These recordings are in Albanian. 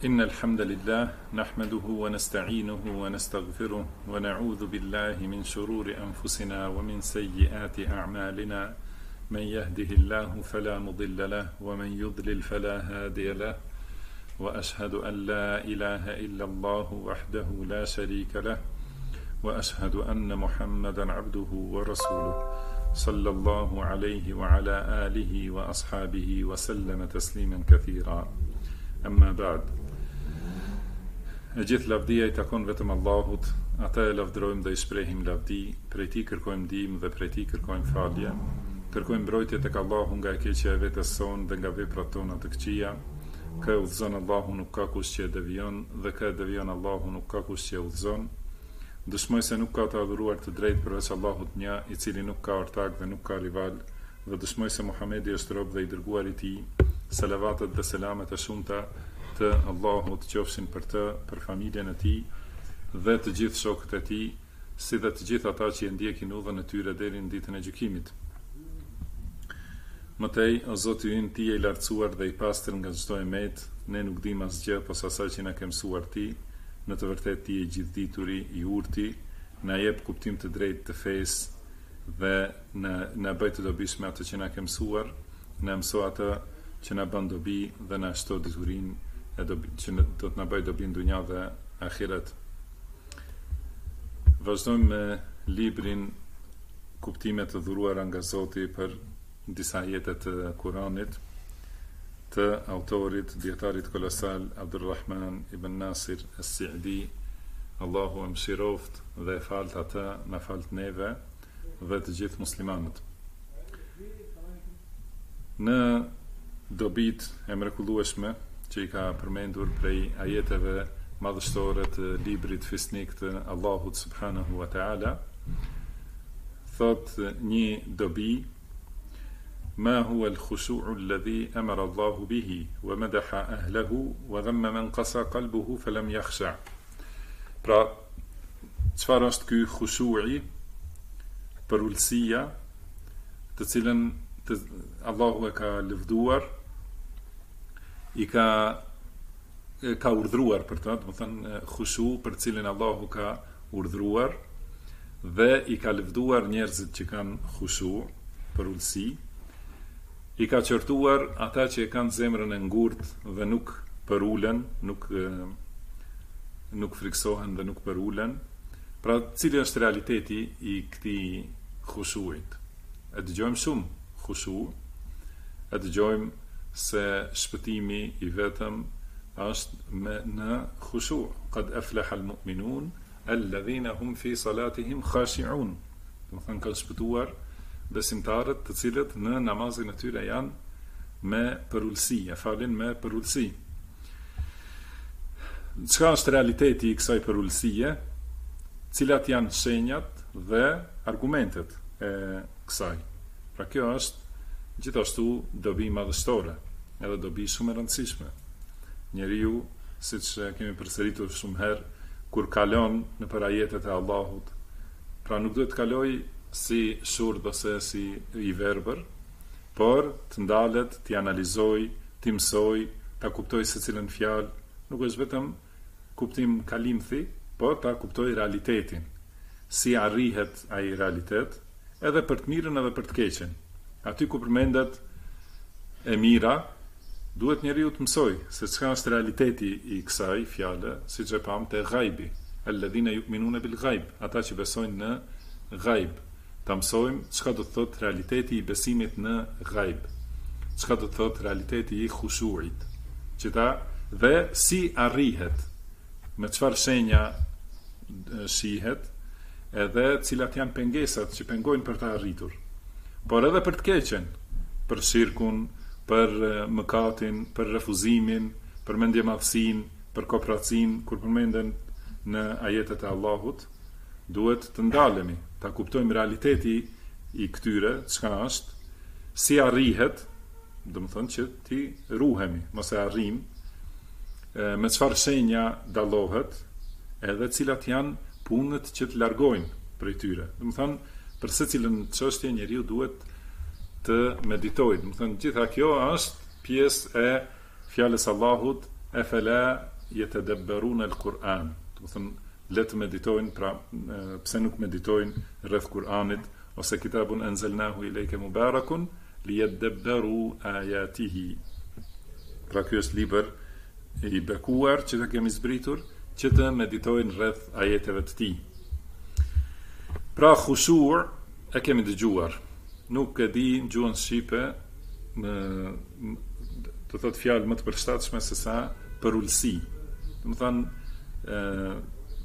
إن الحمد لله نحمده ونستعينه ونستغفره ونعوذ بالله من شرور أنفسنا ومن سيئات أعمالنا من يهده الله فلا مضل له ومن يضلل فلا هادي له وأشهد أن لا إله إلا الله وحده لا شريك له وأشهد أن محمدا عبده ورسوله صلى الله عليه وعلى آله وأصحابه وسلم تسليما كثيرا أما بعد. E gjithë lavdia I takon vetëm Allahut, ata e lavdrojmë dhe I shprehim lavdi, prej Tij kërkojmë ndihmë dhe prej Tij kërkojmë falje. Kërkojmë mbrojtje tek Allahu nga e keqja e vetes sonë dhe nga veprat tona të këqija. Kë udhëzon Allahu nuk ka kush që e devijon dhe kë e devijon Allahu nuk ka kush që e udhëzon. Dëshmoj se nuk ka të adhuruar të drejtë përveç Allahut një, I cili nuk ka ortak dhe nuk ka rival, dhe dëshmoj se Muhamedi është rob dhe I dërguar I Tij. Salavatet dhe selamet e shumta të Allahut qofshin për të, për familjen e tij dhe të gjithë shokët e tij, si dhe të gjithë ata që e ndjekin udhën e tyre deri në ditën e gjykimit. Mëtej, o Zoti ynë, Ti je I lartësuar dhe I pastër nga çdo emet, ne nuk dimë asgjë posa asaj që na ke mësuar Ti, në të vërtetë Ti je I gjithdituri, I urti, na jep kuptim të drejtë të fesë dhe na bëj të dobishme atë që na ke mësuar, na mëso atë që na bën dobi dhe na shto diturinë që do të na bëj dobi në dunja dhe ahiret. Vazhdojmë me librin Kuptime të dhuruara nga Zoti për disa ajete të Kuranit të autorit, dietarit kolosal Abdulrahman ibn Nasir as-Sa'di. Allahu e mëshiroft dhe e falt atë, na falt neve dhe të gjithë muslimanët. Në dobit e mrekullueshme që I ka përmendur prej ajeteve madhështore të librit fisnik të Allahut subhanahu wa ta'ala, thot një dobi: ma huwa al-khushu'u alladhi amara Allahu bihi wa madaha ahlahu wa dhamma man qasa qalbuhu falam yakhsha. Pra, çfarë është ky khushu'i, përullësia, të cilën Allahu e ka lëvduar, I ka urdhruar për të, do të thënë khushu për cilin Allahu ka urdhruar dhe I ka lëvduar njerëzit që kanë khushu, për ulësi, I ka qortuar ata që e kanë zemrën e ngurtë dhe nuk përulen, nuk friksohen dhe nuk përulen. Pra, cili është realiteti I këtij khushuit? E dëgjojmë shumë khushu, e dëgjojmë se shpëtimi I vetëm është në khushu. Qad aflaha al-mu'minun alladhina hum fi salatihim khashi'un. Do të thënë kanë shpëtuar besimtarët të cilët në namazin e tyre janë me përullësi, e falin me përullësi. Çka është realiteti I kësaj përullësie? Cilat janë shenjat dhe argumentet e kësaj? Pra kjo është gjithashtu dobi madhështore, edhe dobi shumë e rëndësishme. Njeriu, siç kemi përsëritur shumë herë, kur kalon në për ajetet e Allahut, pra nuk duhet të kaloj si shurd ose si I verbër, por të ndalet, të analizoj, të mësoj, ta kuptoj secilën fjalë, nuk është vetëm kuptim kalimthi, por ta kuptoj realitetin, si arrihet ai realitet, edhe për të mirën edhe për të keqen. Aty ku përmendet e mira, duhet njeriu të mësoj se çka është realiteti I kësaj fjale, siç e pam te ghaibi, alladhina yu'minuna bil ghaib, ata që besojnë në ghaib. Ta mësojmë çka do të thotë realiteti I besimit në ghaib, çka do të thotë realiteti I khushuit, dhe si arrihet, me çfarë shenja shihet, edhe cilat janë pengesat që pengojnë për ta arritur. Por edhe për të keqen, për shirkun, për mëkatin, për refuzimin, për mendjemadhësinë, për kopracin, kur përmenden në ajetet e Allahut, duhet të ndalemi, ta kuptojmë realiteti I këtyre, çka është, si arrihet, do të thonë që ti ruhemi, mos e arrim, me çfarë shenja dallohet, edhe cilat janë punët që të largojnë prej tyre. Do të thonë, për secilën çështje njeriu duhet të meditojë. Do të thënë gjitha kjo është pjesë e fjalës Allahut, e fela yatadabbaruna al-Quran. Do të thonë le të meditojnë, pra pse nuk meditojnë rreth Kur'anit, ose kitabun anzalnahu ilayka mubarakun liyadabbaru ayatihi. Pra ky është libër i bekuar që të kemi zbritur, që të meditojnë rreth ajeteve të tij. Pra khushu' e kemi dëgjuar. Nuk e di në gjuhën shqipe të thot fjalë më të përshtatshme se sa përullsi. Do të thonë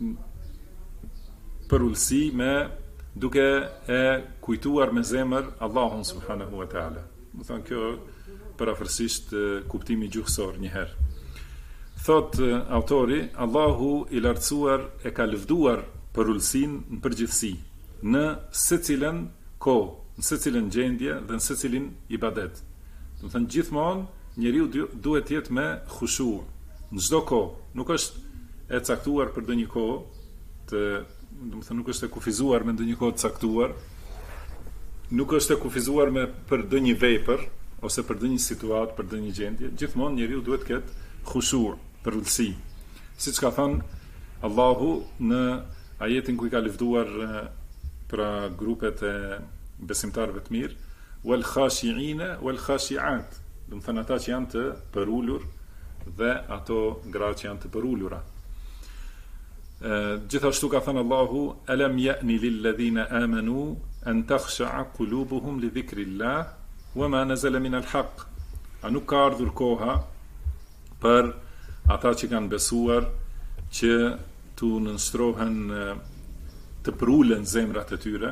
përullsi me duke e kujtuar me zemër Allahun subhanahu wa taala. Do të thonë kjo parafërsisht kuptimi gjuhësor një herë. Thot autori, Allahu i lartësuar e ka lëvduar përullsin në përgjithësi, në secilën kohë, në secilën gjendje dhe në secilin ibadet. Do të thënë gjithmonë njeriu duhet të jetë me khushu në çdo kohë. Nuk është e caktuar për ndonjë kohë, do të thënë nuk është e kufizuar me ndonjë kohë të caktuar, nuk është e kufizuar me për ndonjë vepër ose për ndonjë situatë, për ndonjë gjendje. Gjithmonë njeriu duhet të ketë khushu, përullsi. Siç ka thënë Allahu në ajetin ku i ka lëvduar pra grupet e besimtarëve të mirë, wal khashi'ina wal khashi'at. Do të thënë ata që janë të përulur dhe ato gra që janë të përulura. Gjithashtu ka thënë Allahu, alam ya'ni lil ladhina amanu an takhsha'a qulubuhum li dhikrillah wama nazala min al-haq. A nuk ka ardhur koha për ata që kanë besuar që tu nënshtrohen, të përulen zemrat e tyre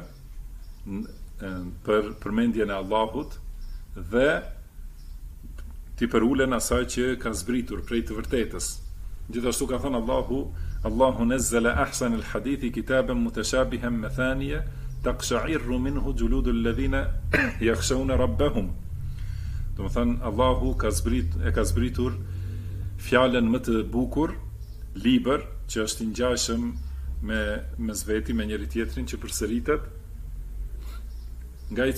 për përmendjen e Allahut dhe të përulen asaj që ka zbritur prej të vërtetës. Gjithashtu ka thënë Allahu nazzala ahsan al-hadithi kitaban mutashabihan mathaniya taqsha'irru minhu juludul ladhina yakhshawna rabbahum. Do të thënë Allahu ka zbritur fjalën më të bukur, libër që është i ngjashëm me zveti, me njëri tjetrin që përsëritet, nga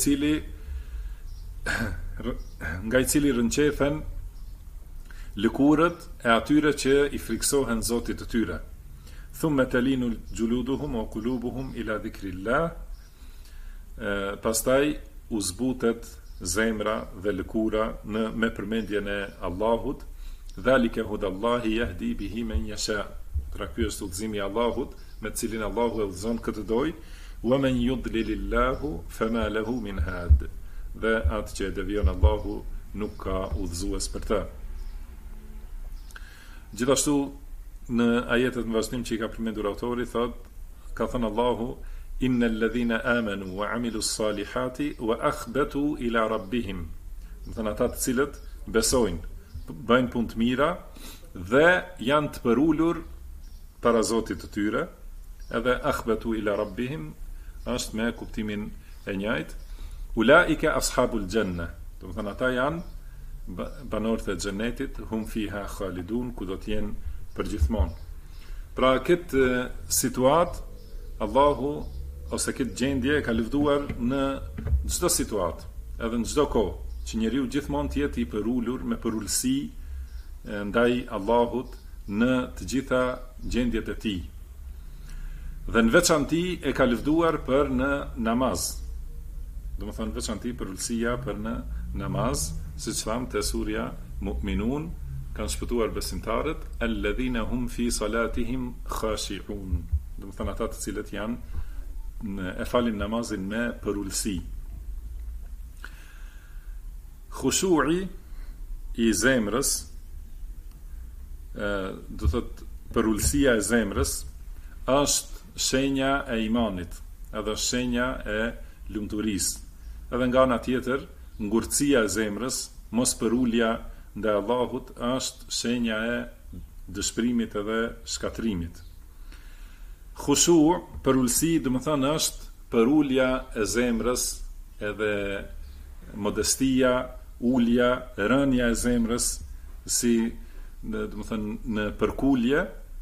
i cili rënqethen lëkurët e atyre që i friksohen Zotit të tyre. Thumma talinu juluduhum wa qulubuhum ila dhikrillah. Pastaj u zbutet zemra dhe lëkura me përmendjen e Allahut. Dhalika hudallahi yahdi bihi man yasha. Pra ky është udhëzimi i Allahut me të cilin Allahu e udhëzon këtë doj. Wa man yudlilillahu fama lahu min had. Dhe atë që e devion Allahu nuk ka udhëzues për të. Gjithashtu në ajetet në vazhdim që i ka përmendur autori, ka thënë Allahu, innal ladhina amanu wa amilu salihati wa akhbatu ila rabbihim. Do të thënë ata të cilët besojnë, bëjnë punë të mira dhe janë të përulur para Zotit të tyre, edhe akhbatu ila rabbihim është me kuptimin e njëjtë. Ulaika ashabul janna. Do të thënë ata janë banorët e xhenetit, hum fiha khalidun, ku do të jenë përgjithmonë. Pra këtë situatë Allahu ose këtë gjendje ka lëvduar në çdo situatë, edhe në çdo kohë, që njeriu gjithmonë të jetë i përulur me përullsi ndaj Allahut në të gjitha gjendjet e tij. Dhe në veçanti e ka lëvduar për në namaz. Do të thonë veçanti përullësia për në namaz, siç thamë te surja Mu'minun, kanë shpëtuar besimtarët, alladhina hum fi salatihim khashi'un. Do të thonë ata të cilët janë e falin namazin me përullësi. Khushu'i i zemrës, do të thotë përullësia e zemrës, është shenja e imanit, edhe shenja e lumturisë. Edhe nga ana tjetër, ngurtësia e zemrës, mos përulja ndaj Allahut, është shenja e dëshpërimit edhe shkatrimit. Khushu', përullësi, do të thënë është përulja e zemrës, edhe modestia, ulja, rënja e zemrës, si do të thënë në përkulje,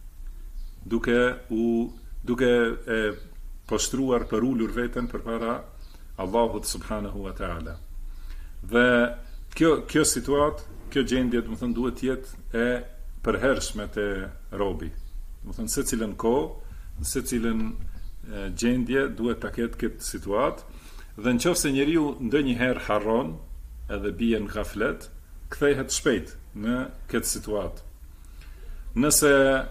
duke e poshtruar përulur veten përpara Allahut subhanahu wa taala. Dhe kjo situatë, kjo gjendje, do të thënë duhet të jetë e përhershme te robi. Domethënë secilën kohë, në secilën gjendje duhet ta ketë këtë situatë, dhe nëse njeriu ndonjëherë harron edhe bie në gaflet, kthehet shpejt në këtë situatë. Nëse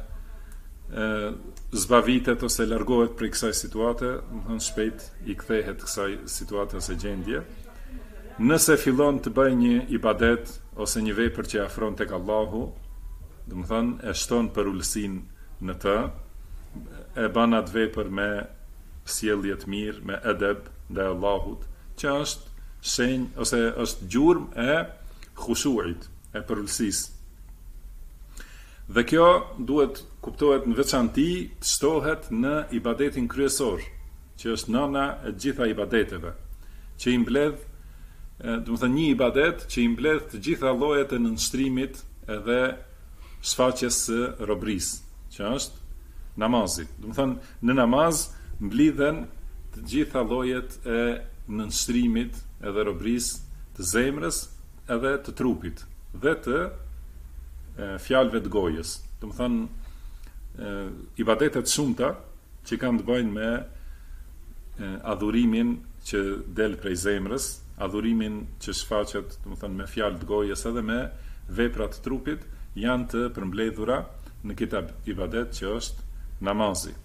zbavitet ose largohet prej kësaj situate, domethënë shpejt i kthehet kësaj situate ose gjendje. Nëse fillon të bëjë një ibadet ose një vepër që afron tek Allahu, domethënë e shton për ulësinë në të, e bën atë vepër me sjellje të mirë, me edeb ndaj Allahut, që është shenjë ose është gjurmë e khushuit, e përulësisë. Dhe kjo duhet kuptohet në veçanti të shtohet në ibadetin kryesor, që është nëna e gjitha ibadeteve, që i mbledh, domethënë një ibadet që i mbledh të gjitha llojet e nënshtrimit edhe shfaqjes së robrisë, që është namazi. Domethënë në namaz mblidhen të gjitha llojet e nënshtrimit edhe robrisë të zemrës edhe të trupit dhe të fjalëve të gojës. Domethënë ibadetet shumëta që kanë të bëjnë me adhurimin që del prej zemrës, adhurimin që shfaqet, domethënë me fjalë të gojës edhe me vepra të trupit, janë të përmbledhura në këtë ibadet që është namazi.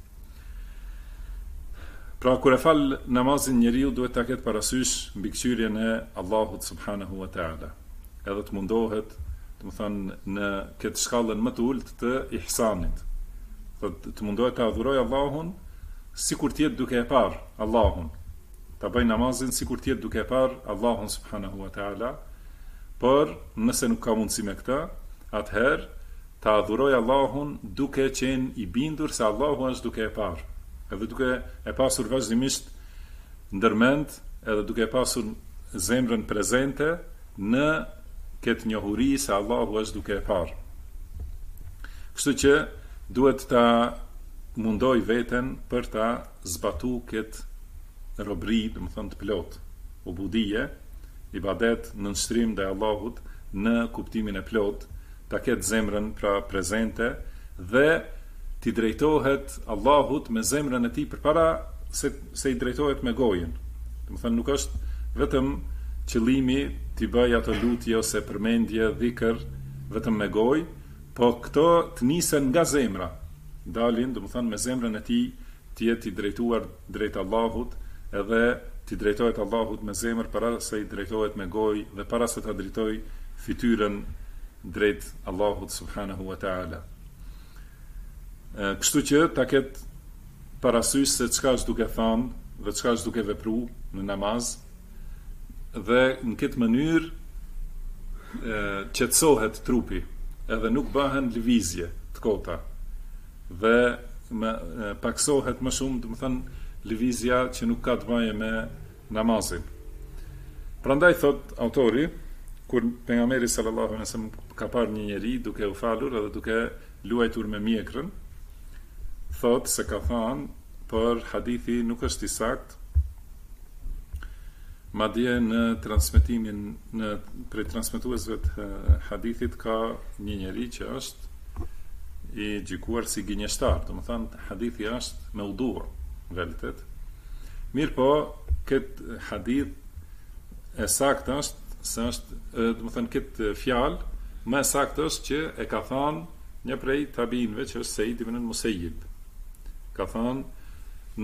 Pra kur e fal namazin, njeriu duhet ta ketë parasysh mbikëqyrjen e Allahut subhanahu wa taala. Edhe të mundohet, domethënë në këtë shkallën më të ulët të ihsanit. Të mundohet të adhurojë Allahun sikur të jetë duke e parë Allahun. Ta bëj namazin sikur të jetë duke e parë Allahun subhanahu wa taala. Por nëse nuk ka mundësi me këtë, atëherë ta adhurojë Allahun duke qenë i bindur se Allahu është duke e parë, edhe duke e pasur vazhdimisht ndërmend, edhe duke e pasur zemrën prezente në këtë njohuri se Allahu është duke e parë. Kështu që duhet ta mundoj veten për ta zbatu këtë robri, domethënë të plot, ubudije, ibadet në nënshtrim ndaj Allahut në kuptimin e plot, ta ketë zemrën pra prezente dhe t'i drejtohet Allahut me zemrën e tij përpara se i drejtohet me gojën. Domethënë nuk është vetëm qëllimi t'i bëj ato lutje ose përmendje, dhikr vetëm me gojë, po këto të nisen nga zemra, dalin, domethënë me zemrën e tij të jetë i drejtuar drejt Allahut, edhe t'i drejtohet Allahut me zemër para se i drejtohet me gojë dhe para se ta drejtoj fytyrën drejt Allahut subhanahu wa taala. Kështu që ta ketë parasysh se çka është duke thënë dhe çka është duke vepruar në namaz, dhe në këtë mënyrë qetësohet trupi, edhe nuk bëhen lëvizje të kota, dhe paksohet më shumë, domethënë lëvizja që nuk ka të bëjë me namazin. Prandaj thot autori, kur pejgamberi sallallahu alaihi wasallam ka parë një njeri duke u falur edhe duke luajtur me mjekrën, thot se ka thënë, por hadithi nuk është i saktë. Madje në transmetimin prej transmetuesve të hadithit ka një njeri që është i gjykuar si gënjeshtar, domethënë hadithi është me udhur vërtet. Mirë po, këtë hadith e saktë është se është, domethënë këtë fjalë më e saktë është që e ka thënë një prej tabiinëve që është Said ibn al-Musayyib. Ka thënë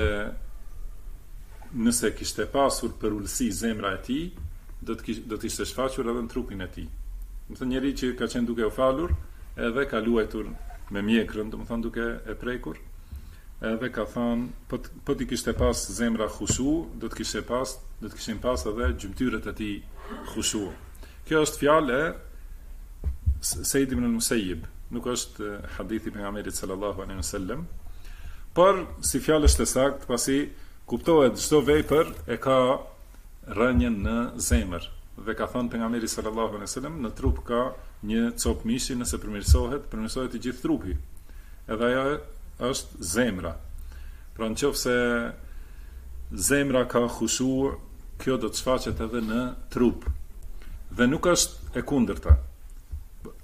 nëse kishte pasur për ulësi zemra e tij, do të ishte shfaqur edhe në trupin e tij. Domethënë njeri që ka qenë duke u falur, edhe ka luajtur me mjekrën, domethënë duke e prekur, edhe ka thënë po ti kishte pas zemra khushu, do të kishin pas edhe gjymtyrët e tij khushu. Kjo është fjalë e Said ibn al-Musayyib, nuk është hadithi pejgamberit sallallahu alaihi wasallam, por si fjalë është e saktë, pasi kuptohet çdo vepër e ka rënjen në zemër. Dhe ka thënë pejgamberi sallallahu alaihi wasallam, në trup ka një copë mishi, nëse përmirësohet i gjithë trupi. Edhe ajo është zemra. Pra nëse zemra ka khushu, kjo do të shfaqet edhe në trup. Dhe nuk është e kundërta.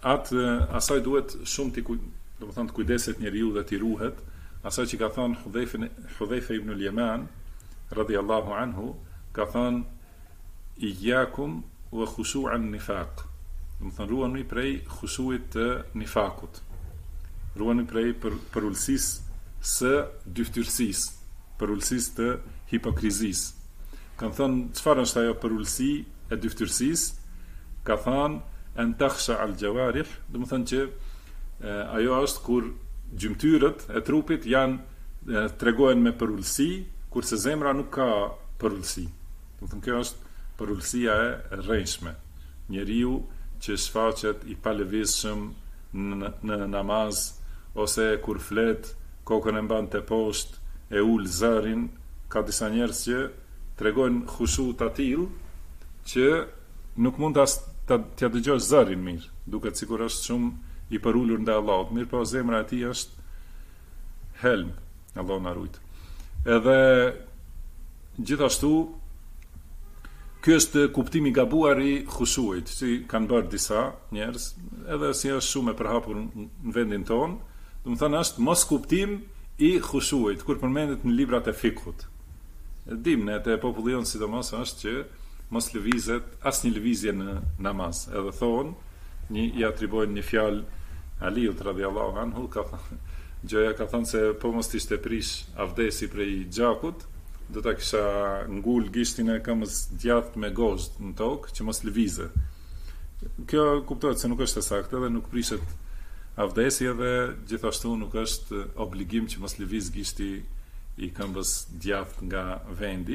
asaj duhet shumë do të thonë të kujdeset njeriu dhe t'i ruhet, asaj që ka thënë Hudhaifa ibn al-Yaman radhiyallahu anhu, ka thënë iyyakum wa khushu'an nifaq. Do të thonë ruani prej khushuit të nifakut. Ruani prej përullësisë së dyftyrësisë, përullësisë të hipokrizisë. Kanë thënë çfarë është ajo përullësi e dyftyrësisë? Ka thënë an takhsha al-jawarih, do të thonë që ajo është kur gjymtyrët e trupit janë tregojnë me përullësi, kurse zemra nuk ka përullësi. Do të thonë kjo është përullësia e rrejshme. Njeriu që shfaqet i palëvizshëm në namaz, ose kur flet, kokën e mban te poshtë, e ul zërin, ka disa njerëz që tregojnë khushu të tillë që nuk mund t'ja dëgjosh zërin mirë, duket sikur është shumë i përulur ndaj Allahut, mirë po zemra e tij është helm, Allahu na ruaj. Edhe gjithashtu ky është kuptimi i gabuar i khushuit, si kanë bërë disa njerëz, edhe si është shumë e përhapur në vendin tonë, do të thonë është mos kuptim i khushuit, kur përmendet në librat e fikut. Dim ne te populli jon sidomos është që mos lëvizet asnjë lëvizje në namaz. Edhe thonë, i atribojnë një fjalë Aliut radhiyallahu anhu, Gjoja ka thënë se po mos t'ishte prish avdesi prej gjakut, do ta kisha ngul gishtin e këmbës djathtë me gozhd në tokë që mos lëvizë. Kjo kuptohet se nuk është e saktë dhe nuk prishet avdesi, edhe gjithashtu nuk është obligim që mos lëviz gishti i këmbës djathtë nga vendi.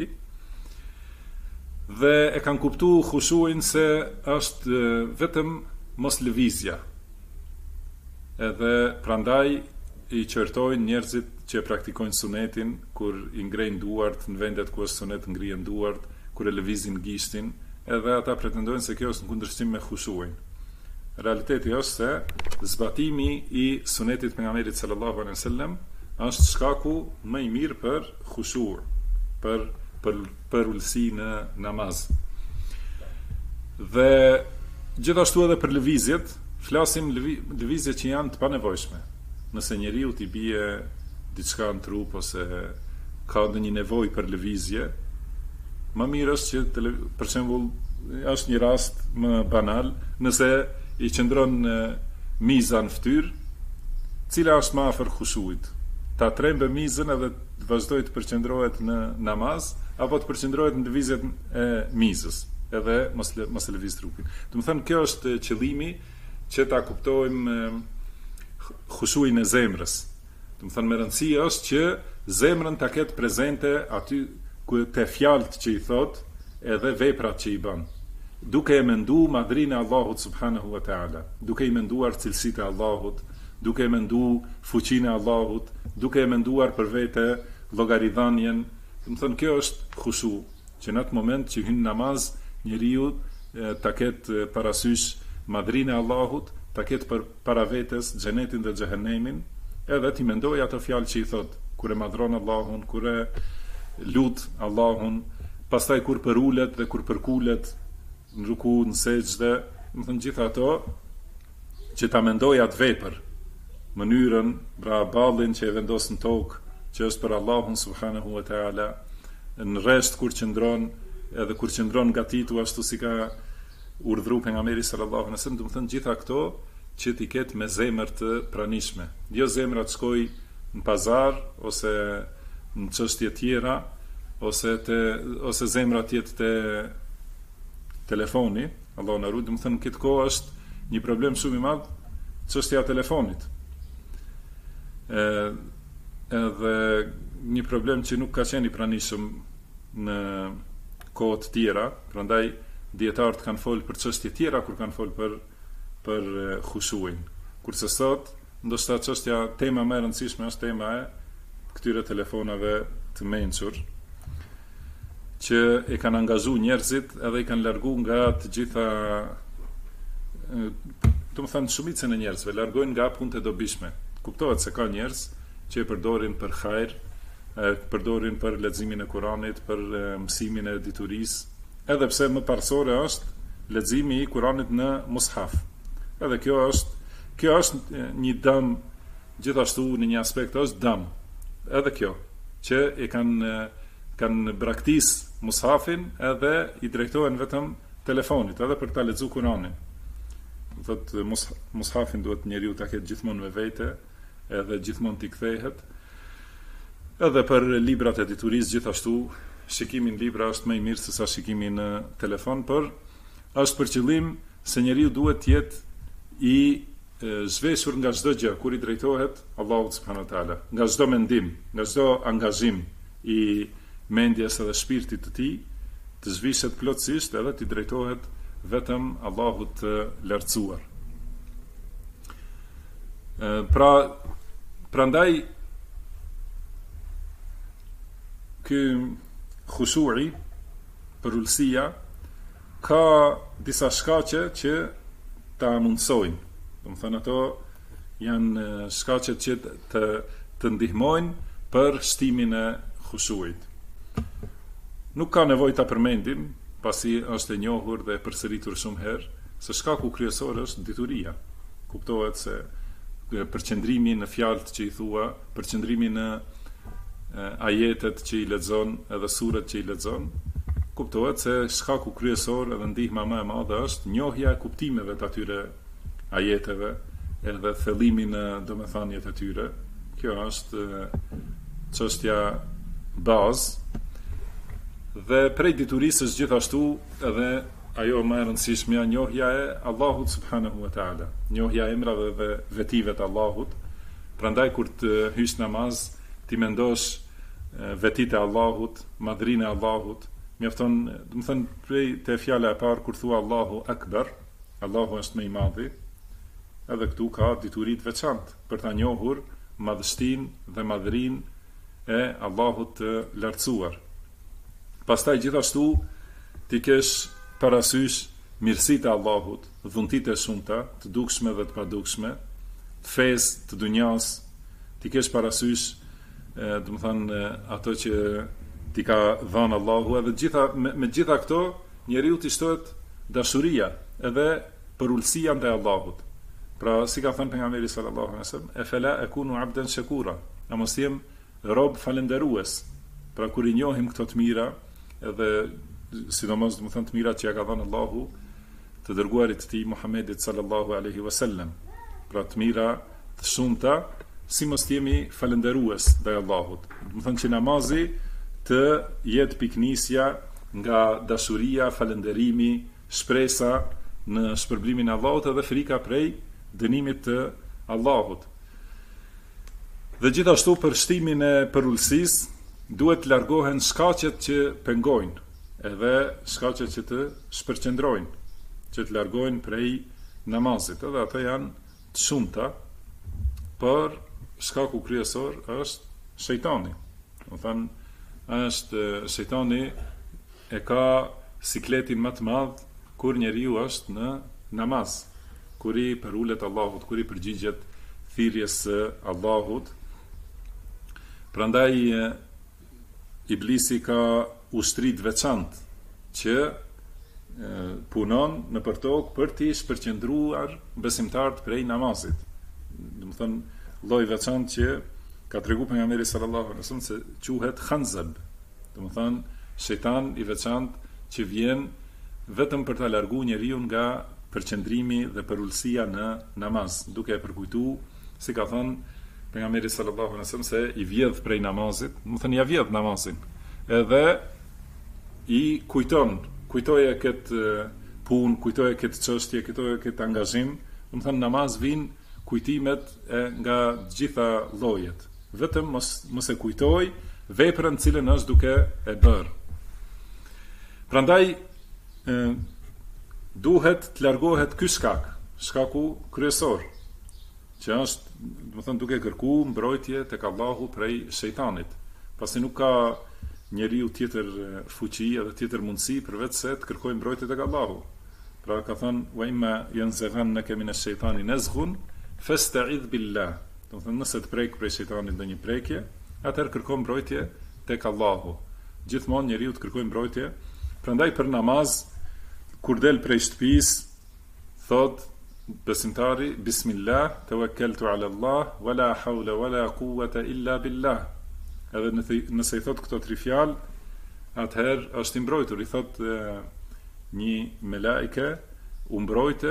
Dhe e kanë kuptuar khushuin se është vetëm mos lëvizja. Edhe prandaj i qërtojnë njerëzit që praktikojnë sunetin kur i ngrejnë duart në vendet ku është sunet ngrihen duart, kur e lëvizin gishtin, edhe ata pretendojnë se kjo është në kundërshtim me khushuin. Realiteti është se zbatimi i sunetit pejgamberit sallallahu alaihi wasallam është shkaku më i mirë për khushu, për ulësi në namaz. Dhe gjithashtu edhe për lëvizjet, flasim lëvizje që janë të panevojshme. Nëse njeriu t'i bie diçka në trup ose ka ndonjë nevojë për lëvizje, më mirë është që për shembull është një rast më banal, nëse i qëndron miza në fytyrë, cila është më afër khushuit, ta trembe mizën edhe të vazhdoj të përqendrohet në namaz, apo të përqendrohet në lëvizjet e mizës, edhe mos e lëviz trupin. Do të thënë kjo është qëllimi që ta kuptojmë khushuin e zemrës. Do të thënë me rëndësi është që zemrën ta ketë prezente aty ku te fjalët që i thot, edhe veprat që i bën. Duke e menduar madhrinë e Allahut subhanahu wa taala, duke i menduar cilësitë e Allahut, duke e menduar fuqinë e Allahut, duke e menduar për vete llogaridhanjen. Do të thënë kjo është khushu, që në atë moment që hyn namaz, njeriu ta ketë parasysh madhrinë e Allahut, ta ketë para vetes xhenetin dhe xhehenemin, edhe ti mendoj ato fjalë që i thot, kur e madhron Allahun, kur e lut Allahun, pastaj kur përulet dhe kur përkulet në ruku, në sejdë, do të thënë gjitha ato që ta mendoj atë vepër, mënyrën, ballin që e vendos në tokë, që është për Allahun subhanahu wa taala, në rresht kur qëndron, edhe kur qëndron gatitu ashtu si ka urdhëruar pejgamberi sallallahu alaihi wasallam, do të thënë gjitha këto që t'i ketë me zemër të pranishme. Jo zemra të shkoj në pazar ose në çështje tjera, ose zemra të jetë te telefoni, Allahu na ruaj, do të thënë këtë kohë është një problem shumë i madh çështja e telefonit. Edhe një problem që nuk ka qenë i pranishëm në kohë të tjera, prandaj dietarët kanë folë për çështje tjera kur kanë folë për khushuin. Kurse sot, ndoshta çështja tema më e rëndësishme është tema e këtyre telefonave të mençur, që e kanë angazhuar njerëzit edhe i kanë larguar nga të gjitha, do të thënë shumicën e njerëzve, largojnë nga punët e dobishme. Kuptohet se ka njerëz që e përdorin për hajër, përdorin për leximin e Kuranit, për mësimin e diturisë, edhe pse më parsore është leximi i Kuranit në mushaf. Edhe kjo është një dëm, gjithashtu në një aspekt është dëm. Edhe kjo, që i kanë braktis mushafin edhe i drejtohen vetëm telefonit, edhe për ta lexuar Kur'anin. Thotë mushafin duhet njeriu ta ketë gjithmonë me vete, edhe gjithmonë t'i kthehet. Edhe për librat e diturisë gjithashtu, shikimi në libra është më i mirë se sa shikimi në telefon, por është për qëllim se njeriu duhet të jetë i zhveshur nga çdo gjë kur i drejtohet Allahut subhanahu wa taala, nga çdo mendim, nga çdo angazhim i mendjes edhe shpirtit të tij, të zhvishet plotësisht edhe të drejtohet vetëm Allahut të lartësuar. Prandaj ky khushu'i, përullësia, ka disa shkaqe që ta mundsojnë. Do të thënë ato janë shkaqet që të ndihmojnë për shtimin e khushu'it. Nuk ka nevojë ta përmendim, pasi është e njohur dhe e përsëritur shumë herë, se shkaku kryesor është dituria. Kuptohet se përqendrimi në fjalët që i thua, përqendrimi në ajetet që i lexon edhe surat që i lexon, kuptohet se shkaku kryesor edhe ndihma më e madhe është njohja e kuptimeve të atyre ajeteve edhe thellimi në domethënjet e tyre. Kjo është çështja bazë. Dhe prej diturisë është gjithashtu edhe ajo më e rëndësishmja, njohja e Allahut subhanahu wa taala, njohja e emrave dhe vetive të Allahut. Prandaj kur të hysh namaz, ti mendosh vetitë e Allahut, madhrinë e Allahut. Mjafton, do të thënë prej te fjala e parë kur thua Allahu Akbar, Allahu është më i madhi. Edhe këtu ka dituri të veçantë për ta njohur madhështinë dhe madhrinë e Allahut të lartësuar. Pastaj gjithashtu ti kesh parasysh mirësitë e Allahut, dhuntitë e shumta, të dukshme dhe të padukshme, të fesë, të dunjas. Ti kesh parasysh, do të thënë, ato që ti ka dhënë Allahu, edhe me gjitha këto njeriu t'i shtohet dashuria edhe përullësia ndaj Allahut. Pra, si ka thënë pejgamberi sallallahu alaihi wasallam, e fela akunu abdan shakura, a mos jem rob falënderues. Pra, kur i njohim këto të mira, edhe sidomos do të thënë të mirat që ja ka dhënë Allahu të dërguarit të tij Muhammedit sallallahu alaihi wasallam, pra të mira të shumta, si mos jemi falënderues ndaj Allahut. Do të thënë që namazi të jetë piknisja nga dashuria, falënderimi, shpresa në shpërblimin e Allahut edhe frika prej dënimit të Allahut. Dhe gjithashtu për shtimin e përullësisë duhet të largohen shkaqet që pengojnë, edhe shkaqet që të shpërqendrojnë, që të largohen prej namazit. Edhe ato janë të shumta, por shkaku kryesor është shejtani. Do thënë, është shejtani e ka sikletin më të madh kur njeriu është në namaz, kur i përullet Allahut, kur i përgjigjet thirrjes së Allahut. Prandaj Iblisi ka ushtri të veçantë që punon në tokë për t'i shpërqendruar besimtarët prej namazit. Do të thënë, lloj veçantë që ka treguar pejgamberi sallallahu alaihi wasallam se quhet khanzab. Do të thënë, shejtan i veçantë që vjen vetëm për ta larguar njeriu nga përqendrimi dhe përullësia në namaz, duke e përkujtuar, si ka thënë pejgamberi sallallahu alaihi wasallam, se i vjedh prej namazit, do të thënë ja vjedh namazin. Edhe i kujtoje këtë punë, kujtoje këtë çështje, kujtoje këtë angazhim. Do të thënë namaz vin kujtimet nga gjitha llojet. Vetëm mos e kujtoj veprën cilën është duke e bërë. Prandaj duhet të largohet ky shkaku kryesor, që është, do të thënë, duke kërkuar mbrojtje tek Allahu prej shejtanit. Pasi nuk ka njeriu tjetër fuqi edhe tjetër mundësi përveç se të kërkojë mbrojtje tek Allahu. Pra ka thënë wa imma yanzaghannaka min ash-shaytani nazghun fasta'idh billah. Do të thënë, nëse të prek prej shejtanit ndonjë prekje, atëherë kërko mbrojtje tek Allahu. Gjithmonë njeriu të kërkojë mbrojtje. Prandaj për namaz, kur del prej shtëpisë, thot besimtari, bismillah, tawakkaltu ala Allah, wala hawla wala quwwata illa billah. Edhe nëse i thot këto 3 fjalë, atëherë është i mbrojtur. I thot një melaike, u mbrojte,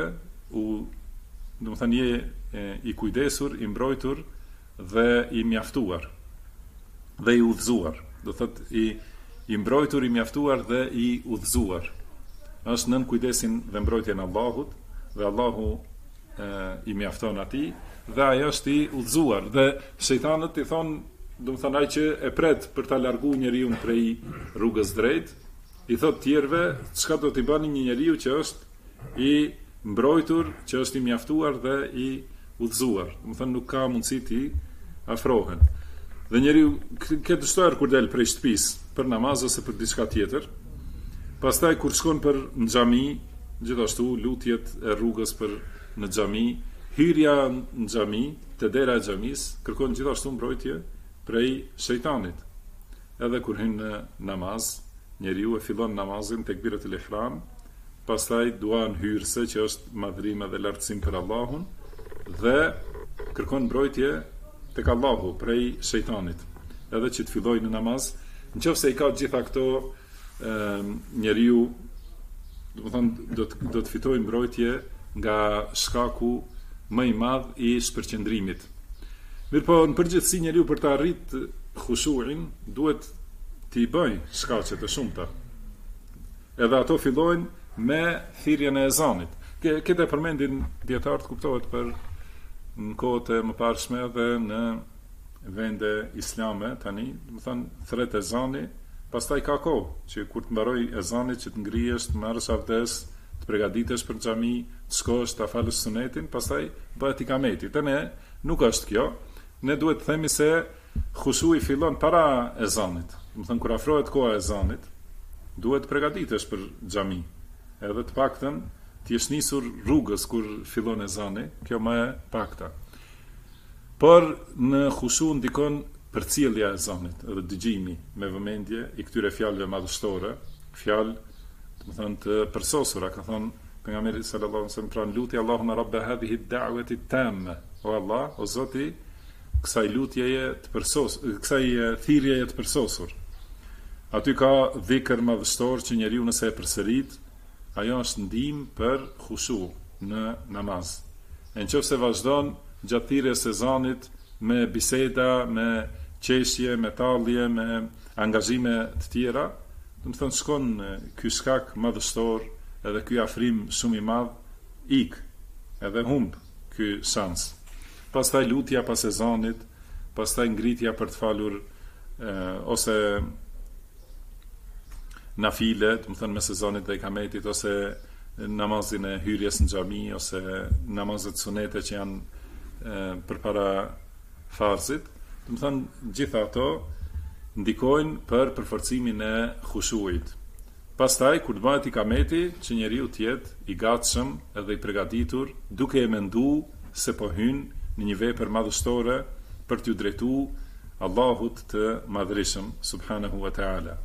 do të thënë je i kujdesur, i mbrojtur dhe i mjaftuar dhe i udhëzuar. Do thot i mbrojtur, i mjaftuar dhe i udhëzuar. Është nën kujdesin dhe mbrojtjen e Allahut, dhe Allahu i mjafton atij dhe ajo është i udhëzuar. Dhe shejtanët i thonë, do të thënë ai që e pret për ta larguar njeriu prej rrugës drejt, i thot tjerëve, çka do t'i bëni një njeriu që është i mbrojtur, që është i mjaftuar dhe i udhëzuar. Do të thënë nuk ka mundësi ti afrohen. Dhe njeriu ke dështuar kur del prej shtëpisë për namaz ose për diçka tjetër. Pastaj kur shkon për në xhami, gjithashtu lutjet e rrugës për në xhami, hyrja në xhami, te dera e xhamis, kërkon gjithashtu mbrojtje prej shejtanit. Edhe kur hyn në namaz, njeriu e fillon namazin tekbiratul ihram, pastaj duan hyrse që është madhrim dhe lartësim për Allahun dhe kërkon mbrojtje tek Allahu prej shejtanit. Edhe që të fillojë në namaz, nëse i ka gjitha këto, njeriu do të fitojë mbrojtje nga shkaku më i madh i shpërqendrimit. Mirpo në përgjithësi njeriu për të arritë khushuin duhet t'i bëj shkaqe të shumta. Edhe ato fillojnë me thirrjen e ezanit. Këtë e përmendin dietarët, kuptohet për në kohët e mëparshme dhe në vende islame tani, do të thënë thret ezani, pastaj ka kohë që kur të mbaroj ezani që të ngrihesh, të marrësh abdes, të përgatitesh për xhami, të shkosh ta falësh sunetin, pastaj bëhet ikameti. Tani nuk është kjo. Ne duhet të themi se khushui fillon para ezanit. Do të thënë kur afrohet koha e ezanit, duhet të përgatitesh për xhami. Edhe të paktën të jesh nisur rrugës kur fillon ezani, kjo më e pakta. Por në khushu ndikon përcjellja e ezanit, edhe dëgjimi me vëmendje i këtyre fjalëve madhështore, fjalë, do të thënë të përsosura, ka thënë pejgamberi sallallahu alaihi wasallam, pran lutja Allahumma rabba hadhihi ad-da'wati at-tamma. O Allah, o Zoti, kësaj lutjeje të përsosur, kësaj thirrjeje të përsosur. Aty ka dhikr madhështor që njeriu nëse e përsërit, ajo është ndihmë për khushu në namaz. Nëse vazhdon gjatë thirrjes së ezanit me biseda, me qeshje, me tallje, me angazhime të tjera, do të thonë shkon ky shkak madhështor edhe ky afrim shumë i madh edhe humb ky shans. Pastaj lutja pas ezanit, pastaj ngritja për të falur ose nafile, do të thënë mes ezanit dhe ikametit, ose namazin e hyrjes në xhami, ose namazet sunete që janë përpara farzit. Do të thënë gjitha ato ndikojnë për përforcimin e khushuit. Pastaj kur të bëhet ikameti, që njeriu të jetë i gatshëm edhe i përgatitur, duke e menduar se po hyn në një vepër madhështore për t'u drejtuar Allahut të madhërisëm subhanahu wa taala.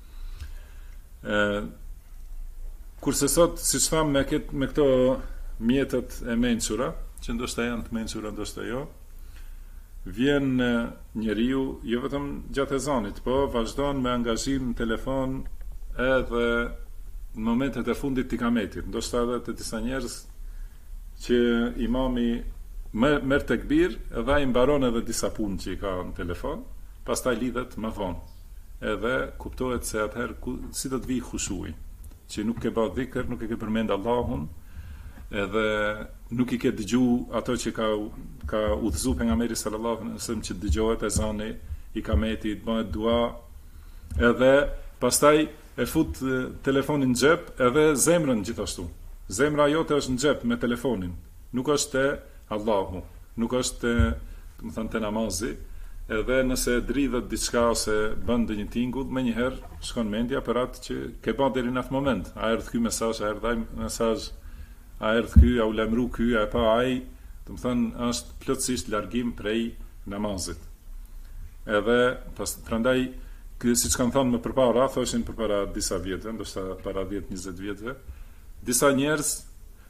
Kurse sot, siç tham, me këto mjetet e mençura, që ndoshta janë të mençura, ndoshta jo, vjen njeriu jo vetëm gjatë ezanit, po vazhdon me angazhim në telefon edhe në momentet e fundit të ikametit. Ndoshta edhe të disa njerëz që imami merr tekbir edhe ai mbaron edhe disa punë që i ka në telefon, pastaj lidhet më vonë. Edhe kuptohet se atëherë si do të vijë khushui, që nuk ke bërë dhikr, nuk e ke përmend Allahun, edhe nuk i ke dëgju ato që ka udhëzu pejgamberi sallallahu alaihi wasallam, që dëgjohet ezani, ikameti, të bëhet dua, edhe pastaj e fut telefonin në xhep edhe zemrën gjithashtu. Zemra jote është në xhep me telefonin, nuk është te Allahu, nuk është te, do të thënë, te namazi. Edhe nëse dridhet diçka ose bën ndonjë tingull, menjëherë shkon mendja për atë që ke bën deri në atë moment. A erdhi ky mesazh, a erdhi ai mesazh, a erdhi ky, a u lajmëru ky, a pa ai, do të thënë është plotësisht largim prej namazit. Edhe prandaj, siç kanë thënë më përpara, thoshin përpara disa vjetëve, ndoshta para 10-20 vjetëve, disa njerëz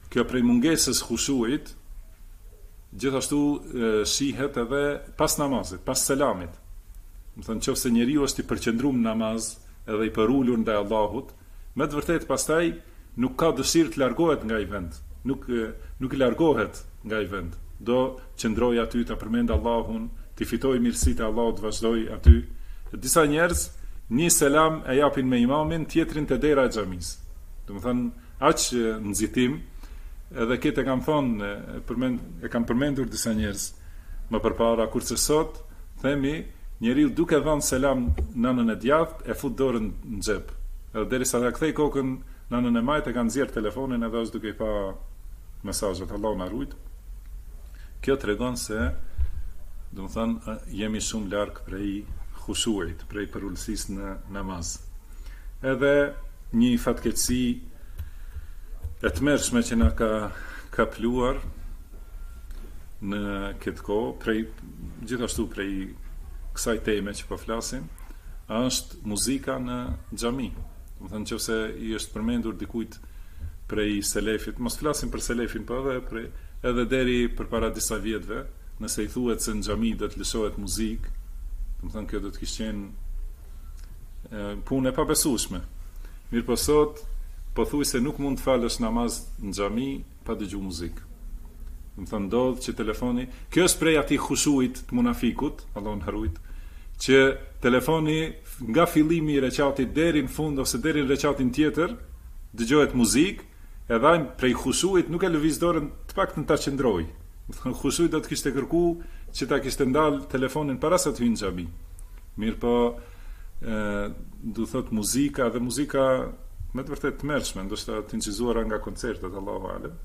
Kjo prej mungesës khushuit, gjithashtu shihet edhe pas namazit, pas selamit. Më thënë nëse njeriu është i përqendruar në namaz, edhe i përulur ndaj Allahut, me të vërtetë pastaj nuk ka dëshirë të largohet nga ai vend. Nuk i largohet nga ai vend. Do qëndroj aty të përmend Allahun, të fitoj mirësitë e Allahut, vazhdoj aty. Disa njerëz një selam e japin me imamin, tjetrin te dera e xhamisë. Domethënë aq nxitim, edhe këtë e kam thonë, e kam përmendur disa njerëz më përpara, kurse sot themi njeriu duke dhënë selam nënën e djathtë e fut dorën në xhep. Edhe derisa ta kthej kokën nënën e majt, e ka nxjerr telefonin edhe është duke i pa mesazhet. Allahu na ruaj. Kjo tregon se domethënë jemi shumë larg prej khushuit, prej përulësisë në namaz. Edhe një fatkeqësi e tmerrshme që na ka kapluar në këtë kohë, gjithashtu prej kësaj teme që po flasim, është muzika në xhami. Domethënë nëse i është përmendur dikujt prej selefit, mos flasim për selefin, po edhe deri përpara disa vjetëve, nëse i thuhet se në xhami do të lëshohet muzikë, domethënë kjo do të kishte qenë punë e pabesueshme. Mirë po sot, pothuajse nuk mund të falësh namaz në xhami pa dëgjuar muzikë. Domethënë ndodh që telefoni, kjo është prej atij khushuit të munafikut, Allahu na ruaj, që telefoni nga fillimi i reqatit deri në fund ose deri në reqatin tjetër dëgjohet muzikë, edhe ai prej khushuit nuk e lëviz dorën, të paktën ta qëndroj. Domethënë khushuit do të kishte kërkuar që ta kishte ndal telefonin para se të hyjë në xhami. Mirë po, do thot muzika, dhe muzika me të vërtetë tmerrshme, ndoshta të incizuara nga koncertet, Allahu alem,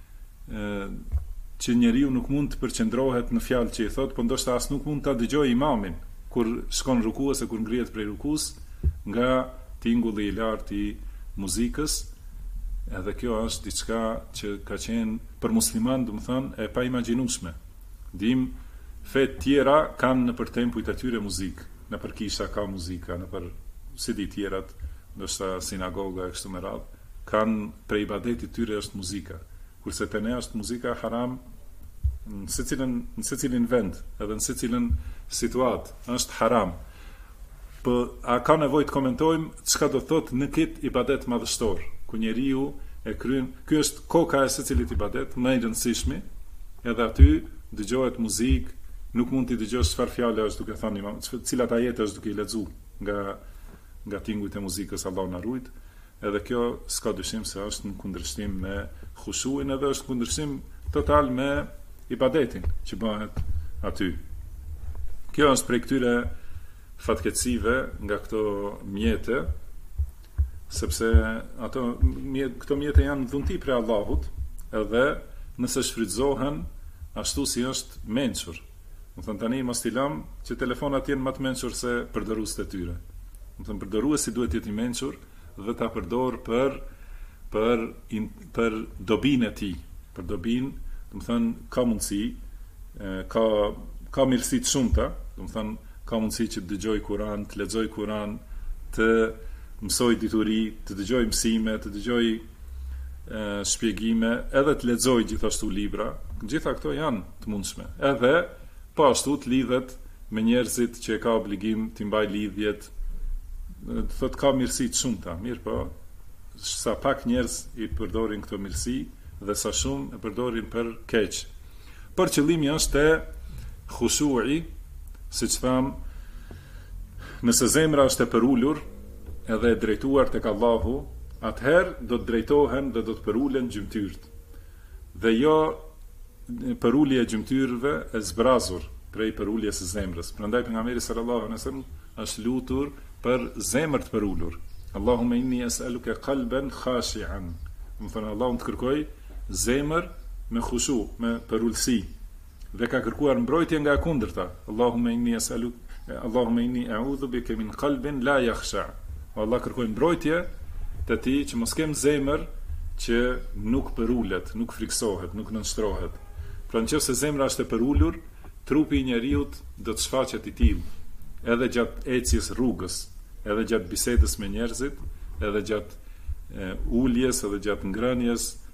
që njeriu nuk mund të përqendrohet në fjalë që i thot, po ndoshta as nuk mund ta dëgjojë imamin kur shkon ruku ose kur ngrihet prej rukus, nga tingulli i lartë i muzikës. Edhe kjo është diçka që ka qenë për musliman, domethënë, e pa imagjinueshme. Dim fet tjera kanë në për tempujt e tyre muzikë, në për kisha ka muzika, në për si di tjerat, ndoshta sinagoga e kështu me radhë, kanë prej ibadetit tyre është muzika, kurse te ne është muzika haram në secilin vend, edhe në secilin situatë është haram. Po a ka nevojë të komentojmë çka do thotë në këtë ibadet madhështor, ku njeriu e kryen, ky është koka e secilit ibadet, më e rëndësishme, edhe aty dëgjohet muzikë, nuk mund të dëgjosh çfarë fjale është duke thënë imam, cilat ajete është duke i lexuar nga tingujt e muzikës, Allahu na ruaj. Edhe kjo s'ka dyshim se është në kundërshtim me khushuin, edhe është në kundërshtim total me ibadetin që bëhet aty. Kjo është prej këtyre fatkeqësive nga këto mjete, sepse këto mjete janë dhunti prej Allahut, edhe nëse shfrytëzohen ashtu si është mençur. Do thënë tani mos t'i lëm që telefonat jenë më të mençur se përdoruesit e tyre. Do thënë përdoruesi duhet të jetë i mençur dhe ta përdor për dobinë e tij, për dobinë, do thënë ka mundësi, ka mirësi të shumta, do thënë ka mundësi që të dëgjoj Kur'an, të lexoj Kur'an, të mësoj dituri, të dëgjoj mësime, të dëgjoj shpjegime, edhe të lexoj gjithashtu libra. Gjitha këto janë të mundshme. Edhe po ashtu të lidhet me njerëzit që ka obligim të mbaj lidhjet, të thot ka mirësi të shumta, mirë po sa pak njerëz i përdorin këto mirësi dhe sa shumë e përdorin për keq. Por qëllimi është e khushu'i, siç tham, nëse zemra është e përulur edhe e drejtuar tek Allahu, atëherë do të drejtohen dhe do të përulen gjymtyrët. Dhe jo përulje e gjymtyrëve e zbrazur prej përuljes së zemrës. Prandaj pejgamberi sallallahu alaihi wasallam është lutur për zemër të përulur. Allahumma inni as'aluka qalban khashi'an. Do thonë Allahu të kërkoj zemër me khushu, me përulësi. Dhe ka kërkuar mbrojtje nga e kundërta. Allahumma inni a'udhu bika min qalbin la yakhsha. Allah kërkoj mbrojtje të ti që mos kem zemër që nuk përulet, nuk friksohet, nuk nënshtrohet. Pra nëse zemra është e përulur, trupi i njeriut do të shfaqet i tillë, edhe gjatë ecjes rrugës, edhe gjatë bisedës me njerëzit, edhe gjatë uljes, edhe gjatë ngrënies,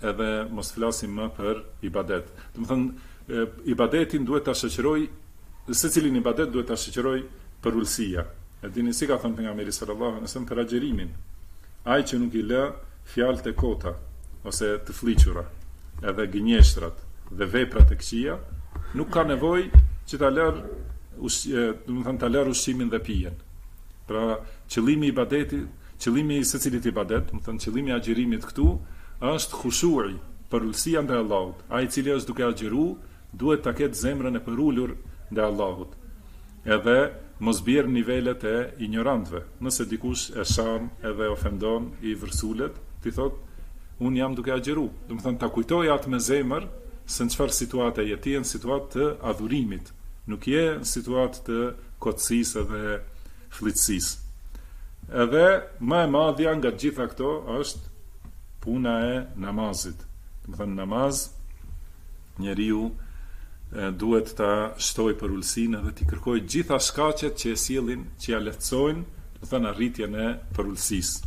edhe mos flasim më për ibadet. Do të thënë, ibadetin duhet ta shoqëroj, secilin ibadet duhet ta shoqëroj për ulësia. E dini si ka thënë pejgamberi sallallahu alaihi wasallam për agjerimin. Ai që nuk i lë fjalët e kota ose të fliqura, edhe gënjeshtrat dhe veprat e këqija, nuk ka nevojë që ta lër, do të thënë ta lër ushqimin dhe pijen. Pra, qëllimi i ibadetit, qëllimi i secilit ibadet, do të thënë qëllimi i agjerimit këtu është khushu'i, për ulësia ndaj Allahut. Ai i cili është duke agjëru, duhet ta ketë zemrën e përulur ndaj Allahut. Edhe mos bjerë nivelet e ignorantëve. Nëse dikush e shan edhe ofendon i vërsulet, ti thot, unë jam duke agjëru. Do të thënë ta kujtoj atë me zemër se në çfarë situate je, ti je në situatë të adhurimit, nuk je në situatë të kotësisë dhe fllitësisë. Edhe më e madhja nga të gjitha këto është puna e namazit. Do të thënë namaz, njeriu duhet ta shtoj për ulësinë dhe t'i kërkoj gjitha shkaqet që e sjellin, që ja lehtësojnë, do të thënë arritjen e përulësisë.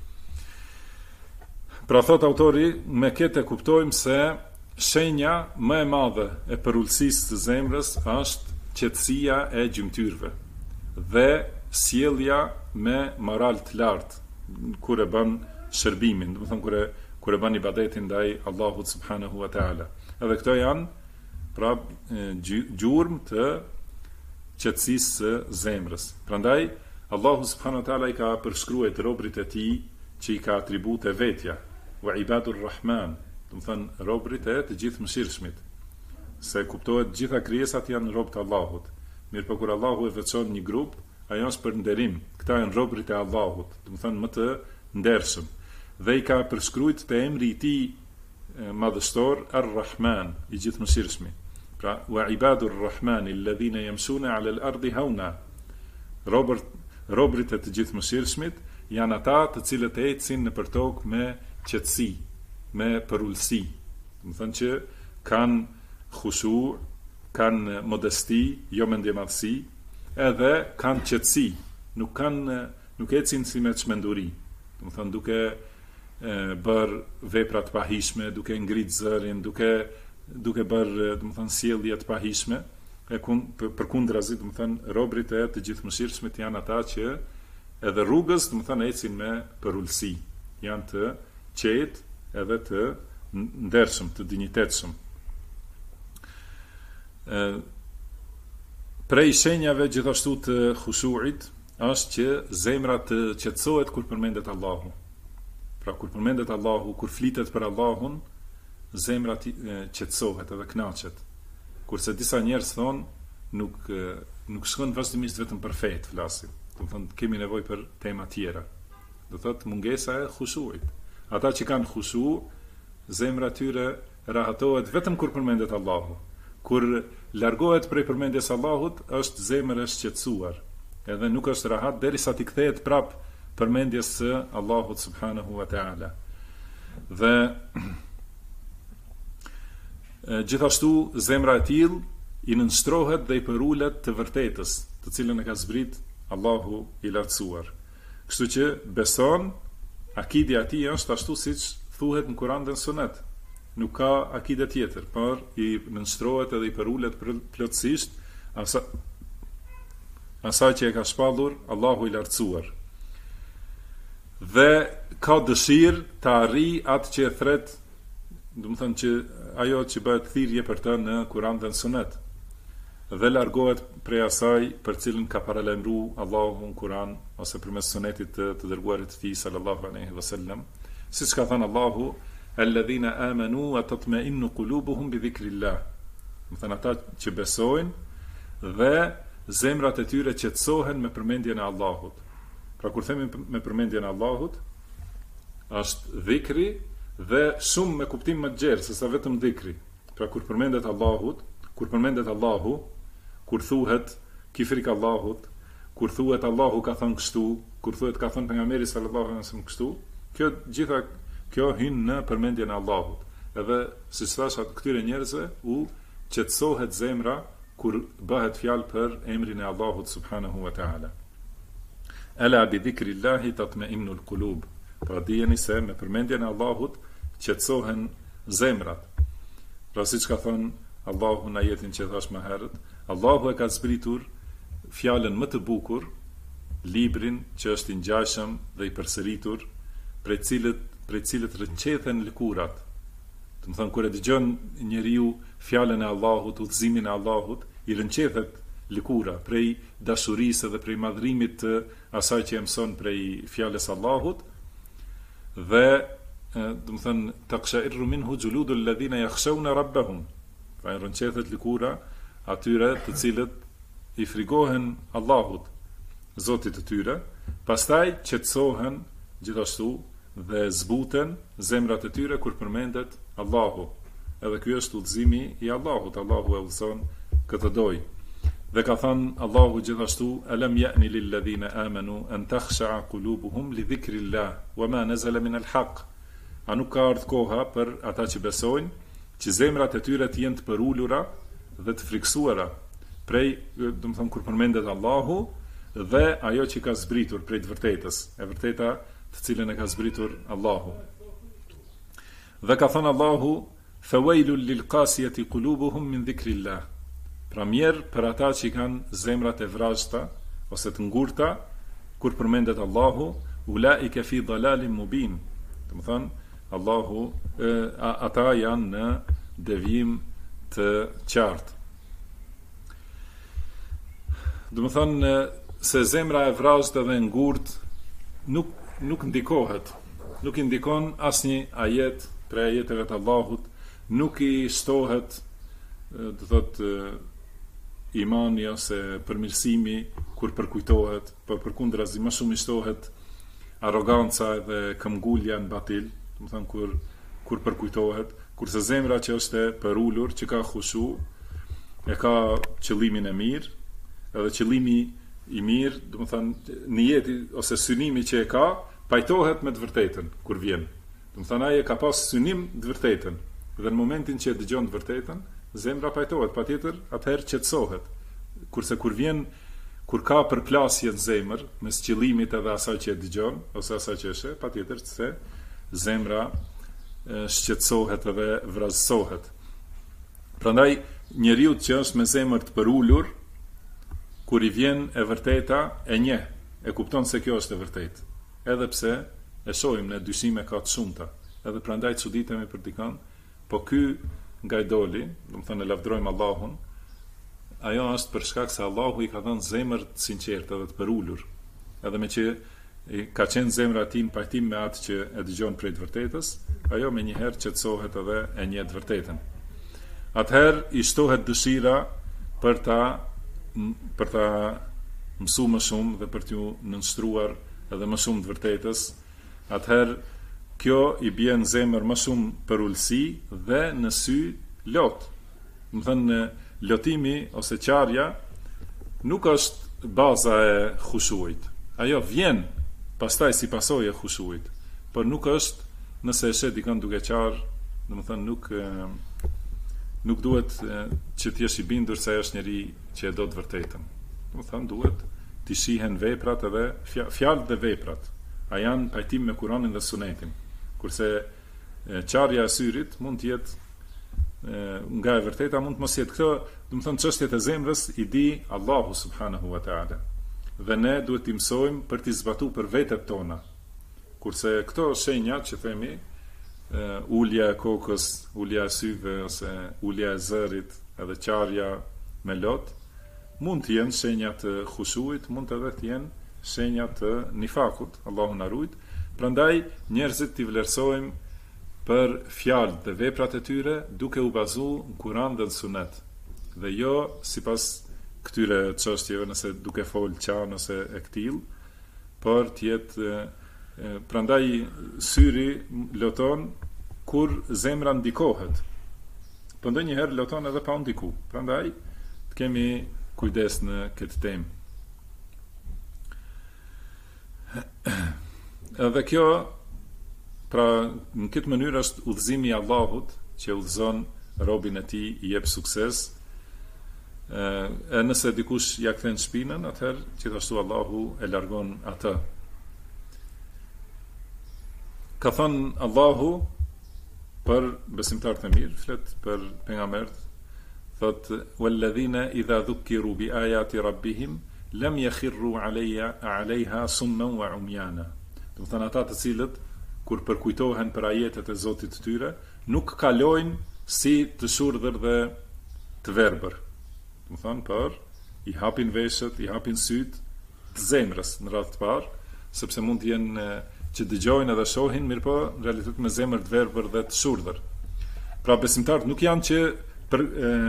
Pra thot autori, me këtë e kuptojmë se shenja më e madhe e përulësisë të zemrës është qetësia e gjymtyrëve dhe sjellja me moral të lartë kur e bën shërbimin, do të thënë kur e bën ibadetin ndaj Allahut subhanahu wa taala. Edhe këto janë pra gjurmë të qetësisë së zemrës. Prandaj Allahu subhanahu wa taala i ka përshkruar robrit e tij që i ka atribute vetja, wa ibadur rahman, do të thënë robrit e të gjithë mëshirshmit. Se kuptohet gjitha krijesat janë robët e Allahut. Mirë, kur Allahu e veçon një grup, ajo është për nderim. Këta janë robrit e Allahut, do të thënë më të ndershëm. Dhe i ka përshkruajt te emri i tij madhështor Ar-Rahman, i gjithë mëshirshmi. Pra, wa ibadur rahman alladhina yamshuna 'ala al-ardi hauna. Robrit e të gjithë mëshirshmit janë ata të cilët ecin nëpër tokë me qetësi, me përulësi. Do të thënë që kanë khushu, kanë modesti, jo mendjemadhësi, edhe kanë qetësi, nuk ecin si me çmenduri. Do të thënë duke bërë vepra të pahishme, duke ngritë zërin, duke bërë, do të thënë, sjellje të pahishme, përkundrazi, do të thënë, robrit e të gjithëmëshirshmit janë ata që edhe rrugës, do të thënë, ecin me përulësi, janë të qetë edhe të ndershëm, të dinjitetshëm. Prej shenjave gjithashtu të khushuit është që zemra të qetësohet kur përmendet Allahu. Pra kur përmendet Allahu, kur flitet për Allahun, zemra qetësohet edhe kënaqet. Kurse disa njerëz thonë nuk shkon vazhdimisht vetëm për fe të flasim. Do të thonë kemi nevojë për tema tjera. Do thotë mungesa e khushuit. Ata që kanë khushu, zemra tyre rahatohet vetëm kur përmendet Allahu. Kur largohet prej përmendjes Allahut, është zemër e shqetësuar, edhe nuk është rahat derisa t'i kthehet prap përmendjes së Allahut subhanahu wa taala. Dhe gjithashtu zemra e tillë i nënshtrohet dhe i përulet të vërtetës, të cilën e ka zbrit Allahu i lartësuar. Kështu që beson, akidja e tij është ashtu siç thuhet në Kur'an dhe në Sunet. Nuk ka akide tjetër, por i nënshtrohet edhe i përulet plotësisht asaj që e ka shpallur Allahu i lartësuar. Dhe ka dëshirë të arrijë atë që e thret, do të thënë që ajo që bëhet thirrje për të në Kur'an dhe në Sunet. Dhe largohet prej asaj për cilën ka paralajmëruar Allahu në Kur'an ose përmes Sunetit të dërguarit të tij sallallahu alaihi wasallam, siç ka thënë Allahu, alladhina amanu wa tatma'innu qulubuhum bi dhikrillah. Do thënë ata që besojnë dhe zemrat e tyre qetësohen me përmendjen e Allahut. Pra kur themi me përmendjen e Allahut, është dhikri dhe shumë me kuptim më të gjerë se sa vetëm dhikri. Pra kur përmendet Allahu, kur thuhet ki frik Allahut, kur thuhet Allahu ka thënë kështu, kur thuhet ka thënë pejgamberi sallallahu alaihi wasallam kështu, kjo hyn në përmendjen e Allahut. Edhe siç thash këtyre njerëzve u qetësohet zemra kur bëhet fjalë për emrin e Allahut subhanahu wa taala. Ala bi dhikrillahi tatma'innul qulub. Pra dijeni se me përmendjen e Allahut qetësohen zemrat. Pra siç ka thënë Allahu në ajetin që thash më herët, Allahu e ka zbritur fjalën më të bukur, librin që është i ngjashëm dhe i përsëritur, prej cilët rënqethen lëkurat. Do të thonë kur e dëgjon njeriu fjalën e Allahut, udhëzimin e Allahut, i rënqethet lëkura prej dashurisë dhe prej madhrimit të asaj që e mëson prej fjalës Allahut, dhe do të thënë taqsha'irru minhu juludul ladhina yakhshawna rabbahum. Pra rënqethet lëkura atyre të cilët i frigohen Allahut, Zotit të tyre, pastaj qetësohen gjithashtu dhe zbuten zemrat e tyre kur përmendet Allahu. Edhe ky është udhëzimi i Allahut, Allahu e udhëzon këtë doj. Dhe ka thënë Allahu gjithashtu, alam ya'ni lil ladhina amanu an takhsha'a qulubuhum li dhikrillah wama nazala min al-haq. A nuk ka ardhur koha për ata që besojnë, që zemrat e tyre të jenë të përulura dhe të friksuara prej, do të thonë kur përmendet Allahu dhe ajo që ka zbritur prej të vërtetës, e vërteta të cilën e ka zbritur Allahu. Dhe ka thënë Allahu, fawailul lil qasiyati qulubuhum min dhikrillah. Pra mirë për ata që kanë zemrat e vrashta ose të ngurta kur përmendet Allahu, ulaika fi dalalin mubin. Do të thonë Allahu, ata janë në devijim të qartë. Do të thonë se zemra e vrashta dhe ngurt nuk ndikohet, nuk i ndikon asnjë ajet prej ajeteve të Allahut, nuk i shtohet, do thotë, imani ose përmirësimi kur përkujtohet, por përkundrazi më shumë i shtohet arroganca dhe këmbgulja në batil, do të thonë kur përkujtohet, kurse zemra që është e përulur, që ka khushu, e ka qëllimin e mirë, edhe qëllimi i mirë, do të thonë niyeti ose synimi që e ka, pajtohet me të vërtetën kur vjen. Do të thonë ai ka pas synim të vërtetën, dhe në momentin që e dëgjon të vërtetën, zemra pajtohet, patjetër atëherë qetësohet. Kurse kur ka përplasje në zemër mes qëllimit edhe asaj që e dëgjon ose asaj që e sheh, patjetër se zemra shqetësohet edhe vrazësohet. Prandaj njeriu që është me zemër të përulur, kur i vjen e vërteta, e njeh, e kupton se kjo është e vërtetë. Edhe pse e shohim në dyshime ka të shumta, edhe prandaj çuditemi për dikën, po ky nga i doli, do të thonë lavdrojmë Allahun, ajo është për shkak se Allahu i ka dhënë zemër të sinqertë dhe të përulur. Edhe me që ka qenë zemra e tij në pajtim me atë që e dëgjon prej të vërtetës, ajo me njëherë qetësohet edhe e njeh të vërtetën. Atëherë i shtohet dëshira për ta mësu më shumë dhe për t'ju nënshtruar edhe më shumë të vërtetës. Atëherë kjo i bie në zemër më shumë për ulësi dhe në sy lot. Më thënë, lotimi ose qarja nuk është baza e khushuit. Ajo vjen pastaj si pasojë e khushuit, por nuk është nëse e shet dikën duke qarë, do të thënë nuk duhet që t'jesh i bindur se është njeri që e do të vërtetën. Do të thënë duhet t'i shihen veprat edhe fjalët dhe veprat. A janë pajtim me Kur'anin dhe Sunetin. Kurse qarja e syrit mund të jetë nga e vërteta, mund të mos jetë. Këto, do të thënë, çështjet e zemrës i di Allahu subhanahu wa taala. Dhe ne duhet t'i mësojmë për t'i zbatuar për vetet tona. Kurse këto shenjat që themi, ulja e kokës, ulja e syve ose ulja e zërit, edhe qarja me lot, mund të jenë shenja të khushuit, mund edhe të jenë shenja të nifakut, Allahu na ruaj. Prandaj njerëzit t'i vlerësojmë për fjalët dhe veprat e tyre duke u bazuar në Kur'an dhe në Sunet. Dhe jo sipas këtyre çështjeve, nëse duke fol çan ose e ktill, por të jetë prandaj syri loton kur zemra ndikohet. Po ndonjëherë loton edhe pa ndiku. Prandaj të kemi kujdes në këtë temë. Edhe kjo, pra në këtë mënyrë është udhëzimi i Allahut që udhëzon robin e tij, i jep sukses. E nëse dikush ja kthen shpinën, atëherë gjithashtu Allahu e largon atë. Ka thënë Allahu, për besimtarët e mirë, flet për pejgamberët, thot walladhina idha dhukiru bi ayati rabbihim lam yakhirru alayha summan wa umyana. Do të thënë ata të cilët kur përkujtohen për ajetet e Zotit të tyre, nuk kalojnë si të shurdhër dhe të verbër. Do të thënë për i hapin veshët, i hapin syt të zemrës në radhë të parë, sepse mund të jenë që dëgjojnë edhe shohin, mirë po në realitet me zemër të verbër dhe të shurdhër. Pra besimtarët nuk janë që për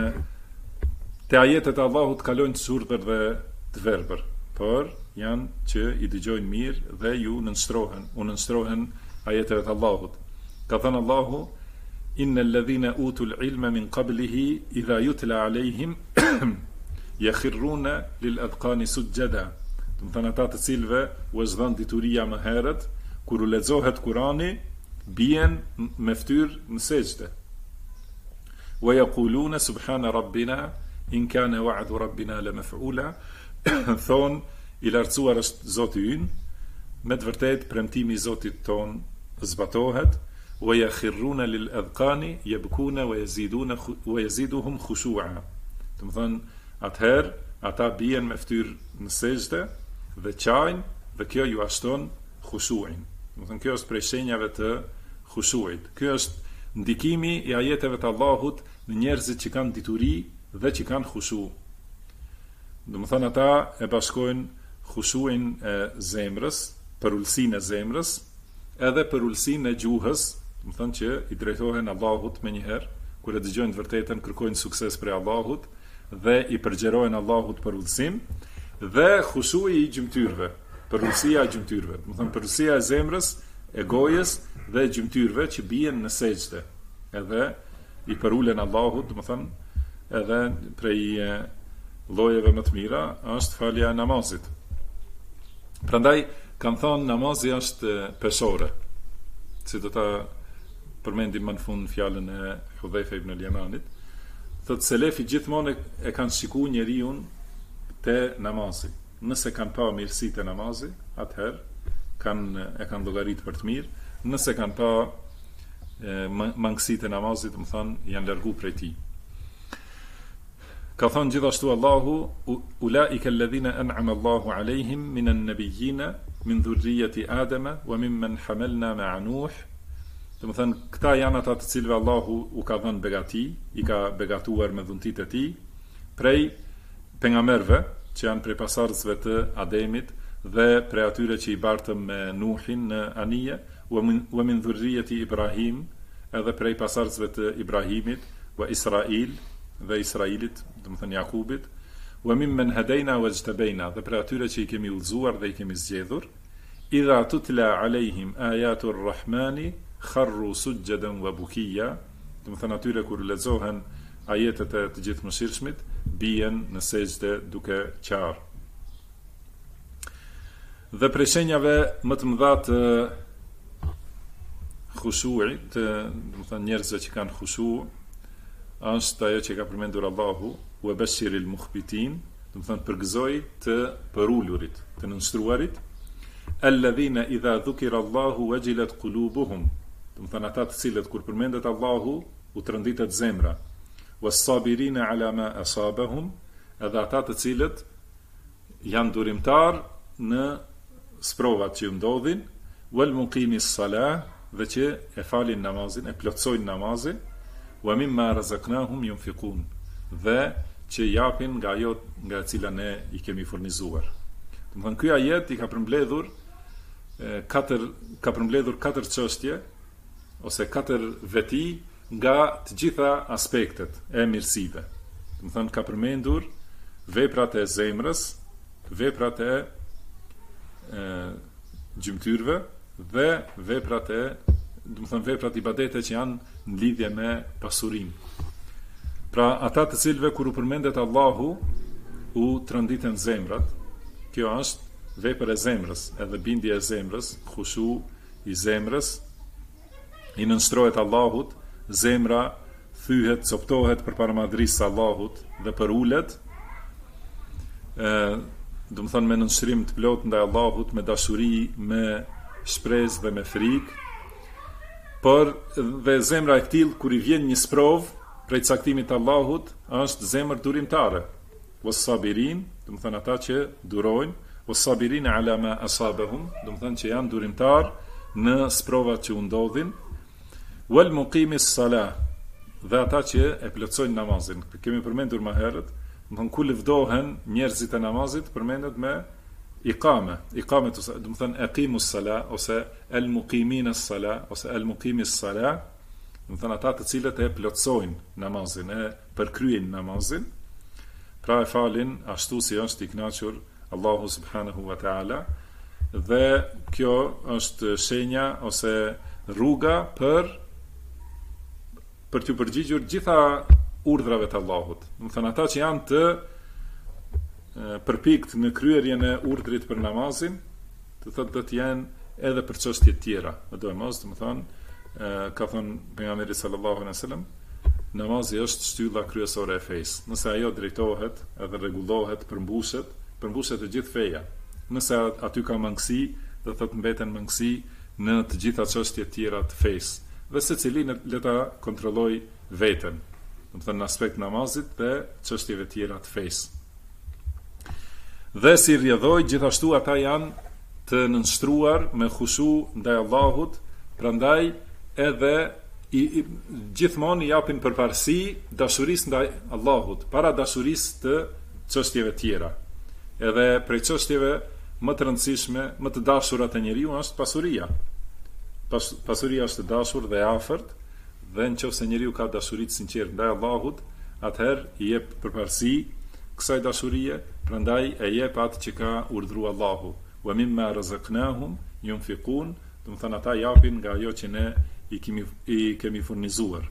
te ajetet e Allahut kalojnë të shurdhër dhe të verbër, por janë që i dëgjojnë mirë dhe ju nënshtrohen ajeteve të Allahut. Ka thënë Allahu: innal ladhina utul ilma min qablihi idha yutla alayhim yakhirruna lil adqani sujada. Do të thënë ata të cilëve u është dhënë dituria më herët, kur u lexohet Kurani, bien me fytyrë në sejdë. Wa yaquluna subhana rabbina in kana wa'du rabbina la maf'ula. Thon i lartësuar është Zoti ynë, me të vërtetë premtimi i Zotit ton zbatohet. Wa yakhirruna lil adqani yabkuna wa yaziduhum khushu'a. Do të thënë atëherë ata bien me fytyrë në sejdë dhe qajnë, dhe kjo ju ashton khushuin. Do të thënë kjo është prej shenjave të khushuit. Kjo është ndikimi i ajeteve të Allahut në njerëzit që kanë dituri dhe që kanë khushu. Do të thënë ata e bashkojnë khushuin e zemrës, përullsinë e zemrës, edhe përullsinë e gjuhës, do të thënë që i drejtohen Allahut menjëherë, kur e dëgjojnë të vërtetën, kërkojnë sukses prej Allahut dhe i përgjerojnë Allahut përullsim, dhe khushui i gjymtyrëve, përullësia e gjymtyrëve, do të thënë përullësia e zemrës, e gojës dhe e gjymtyrëve që bien në sejdë, edhe i përullen Allahut, do të thënë edhe prej llojeve më të mira është falja e namazit. Prandaj kanë thënë namazi është peshore, si do ta përmendim më në fund fjalën e Hudhaifa ibn al-Yamanit, thotë selefi gjithmonë e kanë shikuar njeriu te namazi. Nëse kanë pa mirësitë e namazit, atëherë e kanë llogarit për të mirë. Nëse kanë pa mangësitë e namazit, do të thonë janë largu prej tij. Ka thënë gjithashtu Allahu: ulaika alladhina an'ama Allahu alaihim minan nabiyyina min dhurriyyati Adama wa mimman hamalna ma'a Nuh. Do të thënë këta janë ata të cilëve Allahu u ka dhënë begati, i ka begatuar me dhuntitë e tij, prej pejgamberëve që janë prej pasardhësve të Ademit dhe prej atyre që i bartëm me Nuhin në anije, wa min dhurriyyati Ibrahim, edhe prej pasardhësve të Ibrahimit, wa Israil dhe Israilit, do të thënë Jakubit, wa mimman hadayna wajtabaina, dhe prej atyre që i kemi udhëzuar dhe i kemi zgjedhur. Idha tutla alaihim ayatur rahmani kharru sujadan wa bukiya, do të thënë atyre kur lexohen ajetet e të gjithëmshirshmit, bien në sejdë duke qarë. Dhe prej shenjave më të mëdha të khushuit, do të thënë njerëzve që kanë khushu, është ajo që ka përmendur Allahu: wa bashiril mukhbitin, do të thënë përgëzoj të përulurit, të nënshtroarit, alladhina idha dhukira Allahu wajilat qulubuhum, do të thënë ata të cilët kur përmendet Allahu u trënditet zemra, was-sabirina ala ma asabahum, edhe ata të cilët janë durimtar në sprovat që ju ndodhin, wal muqimis salah, dhe që e falin namazin, e plotësojnë namazin, wa mimma razaqnahum yunfiqun, dhe që japin nga ajo nga e cila ne i kemi furnizuar. Do të thënë ky ajet i ka përmbledhur katër çështje ose katër veti nga të gjitha aspektet e mirësive. Do të thënë ka përmendur veprat e zemrës, veprat e gjymtyrëve dhe veprat e, do të thënë veprat ibadete që janë në lidhje me pasurinë. Pra ata të cilëve kur u përmendet Allahu u tronditen zemrat, kjo është vepër e zemrës, edhe bindje e zemrës, khushu i zemrës, i nënshtrohet Allahut, zemra thyhet, coptohet përpara madhrisë së Allahut dhe përulet, do të thonë me nënshërim të plot ndaj Allahut, me dashuri, me shpresë dhe me frikë, Por dhe zemra e këtill kur I vjen një sprov prej caktimit të Allahut, është zemër durimtare. Was-sabirin, do të thënë ata që durojnë, was-sabirin ala ma asabahum, do të thënë që janë durimtar në sprovat që u ndodhin, wal muqimis salah, dhe ata që e plotësojnë namazin. Kemi përmendur më herët, do të thënë ku lëvdohen njerëzit e namazit, përmendet me iqame, do të thënë aqimus salah ose el muqimin as-salah ose el muqimis salah, do të thënë ata të cilët e plotësojnë namazin, e përkryejnë namazin, pra e falin ashtu si është I kënaqur Allahu subhanahu wa taala, dhe kjo është shenja ose rruga për t'u përgjigjur gjitha urdhrave të Allahut. Do të thënë ata që janë të përpikt në kryerjen e urdhrit për namazin, të thotë do të jenë edhe për çështje të tjera. Do të thonë, ka thënë pejgamberi sallallahu alaihi wasallam, namazi është shtylla kryesore e fesë. Nëse ajo drejtohet edhe rregullohet, përmbushet të gjithë feja. Nëse aty ka mangësi, do thotë mbeten mangësi në të gjitha çështjet e tjera të fesë. Dhe secili le ta kontrolloj veten, do të thënë në aspekt namazit dhe çështjeve tjera të fesë. Dhe si rrjedhoj, gjithashtu ata janë të nënshtruar me khushu ndaj Allahut, prandaj edhe gjithmonë I japin përparësi dashurisë ndaj Allahut, para dashurisë të çështjeve tjera. Edhe prej çështjeve më të rëndësishme, më të dashura të njeriu është pasuria. Pasuria është e dashur dhe e afërt, dhe nëse njeriu ka dashuri të sinqertë ndaj Allahut, atëherë I jep përparësi kësaj dashurie, prandaj e jep atë që ka urdhëruar Allahu. Wa mimma razaqnahum yunfiqun, do të thënë ata japin nga ajo që ne I kemi furnizuar.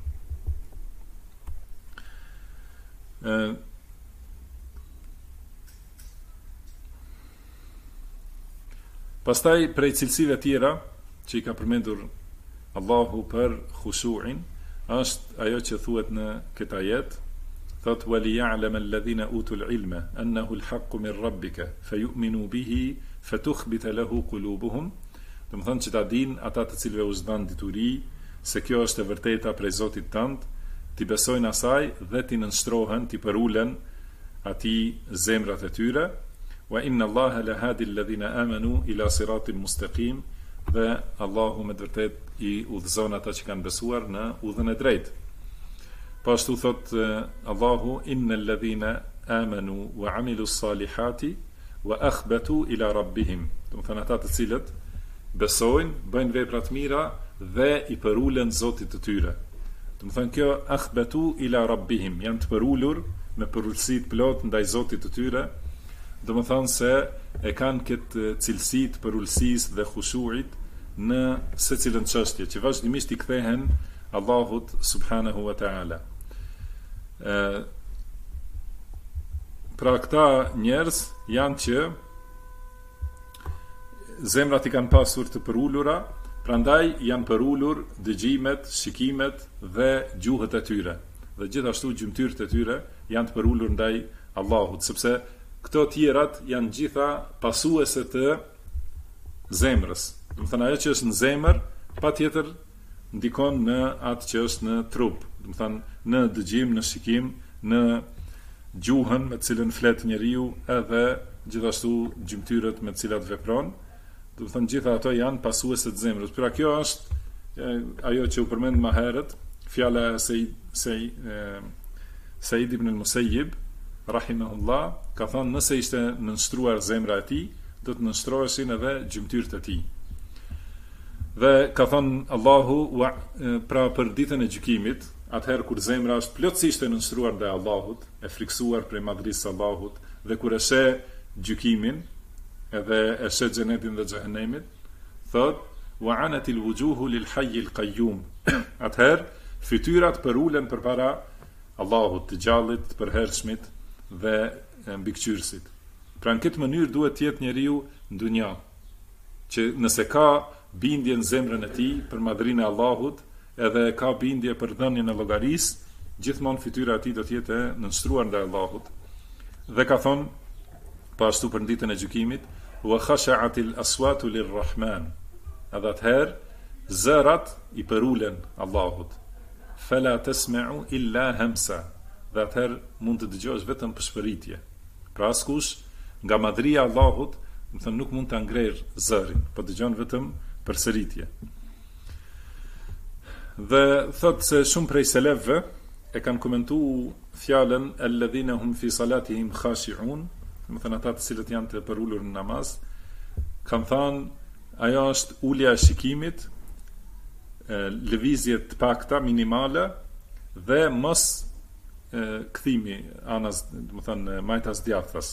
Pastaj prej cilësive tjera që I ka përmendur Allahu për khushu'in, është ajo që thuhet në këtë ajet, thot وَلِيَعْلَمَ الَّذِينَ أُوتُوا الْعِلْمَ أَنَّهُ الْحَقُّ مِنْ رَبِّكَ فَيُؤْمِنُوا بِهِ فَتُخْبِتَ لَهُ قُلُوبُهُم, do të thonë që ta dinë ata të cilëve u zban dituri se kjo është e vërteta prej Zotit tënd, ti besojnë asaj dhe ti nënshtrohen, ti përulen atij zemrat e tyre. Wa inna Allaha la hadi alladhina amanu ila siratin mustaqim, dhe Allahu me të vërtet I udhëzon ata që kanë besuar në udhën e drejtë. Po ashtu thot Allahu, innal ladhina amanu wa amilu salihati wa akhbatu ila rabbihim, do të thënë ata të cilët besojnë, bëjnë vepra të mira dhe I përulen Zotit të tyre. Do të thënë kjo akhbatu ila rabbihim, janë të përulur me përulësi të plot ndaj Zotit të tyre. Do të thënë se e kanë këtë cilësi të përulësisë dhe khushuit në secilën çështje, që vazhdimisht I kthehen Allahut subhanahu wa taala. Pra këta njerëz janë që zemrat I kanë pasur të përulura, prandaj janë përulur dëgjimet, shikimet dhe gjuhët e tyre. Dhe gjithashtu gjymtyrët e tyre janë të përulur ndaj Allahut, sepse këto tjerat janë gjitha pasuese të zemrës. Do të thënë ajo që është në zemër, patjetër ndikon në atë që është në trup. Do të thënë në dëgjim, në shikim, në gjuhën me të cilën flet njeriu, edhe gjithashtu gjymtyrët me të cilat vepron. Do të thënë gjitha ato janë pasuese të zemrës. Pra kjo është ajo që u përmend më herët, fjala e Said ibn al-Musayyib rahimahullah, ka thënë nëse ishte nënshtruar zemra e tij, do të nënshtroheshin edhe gjymtyrët e tij. Dhe ka thënë Allahu, pra për ditën e gjykimit, atëherë kur zemra është plotësisht e nënshtruar ndaj Allahut, e friksuar prej madhrisë së Allahut, dhe kur e sheh gjykimin, edhe e sheh xhenetin dhe xhehenemin, thot wa anatil wujuhu lil hayy al qayyum. Atëherë fytyrat përulen përpara Allahut, të gjallit, të përhershmit dhe mbikëqyrësit. Pra në këtë mënyrë duhet të jetë njeriu në dunja, që nëse ka bindje në zemrën e tij për madhrinë e Allahut, edhe ka bindje për dhënien e llogarisë, gjithmonë fytyra e tij do të jetë e nënshtruar ndaj Allahut. Dhe ka thonë po ashtu për ditën e gjykimit, wa khasha'atil aswatu lirrahman. Edhe atëherë zërat i përulen Allahut. Fela tasma'u illa hamsa. Dhe atëherë mund të dëgjosh vetëm përshpëritje. Pra askush nga madhria e Allahut, do të thënë nuk mund ta ngrejë zërin, po dëgjon vetëm përsëritje. Dhe thotë se shumë prej selefëve e kanë komentuar fjalën alladhina hum fi salatihim khashi'un, do të thënë ata të cilët janë të përulur në namaz, kanë thënë ajo është ulja e shikimit, lëvizje të pakta minimale dhe mos kthimi anas, do të thënë majtas djathtas.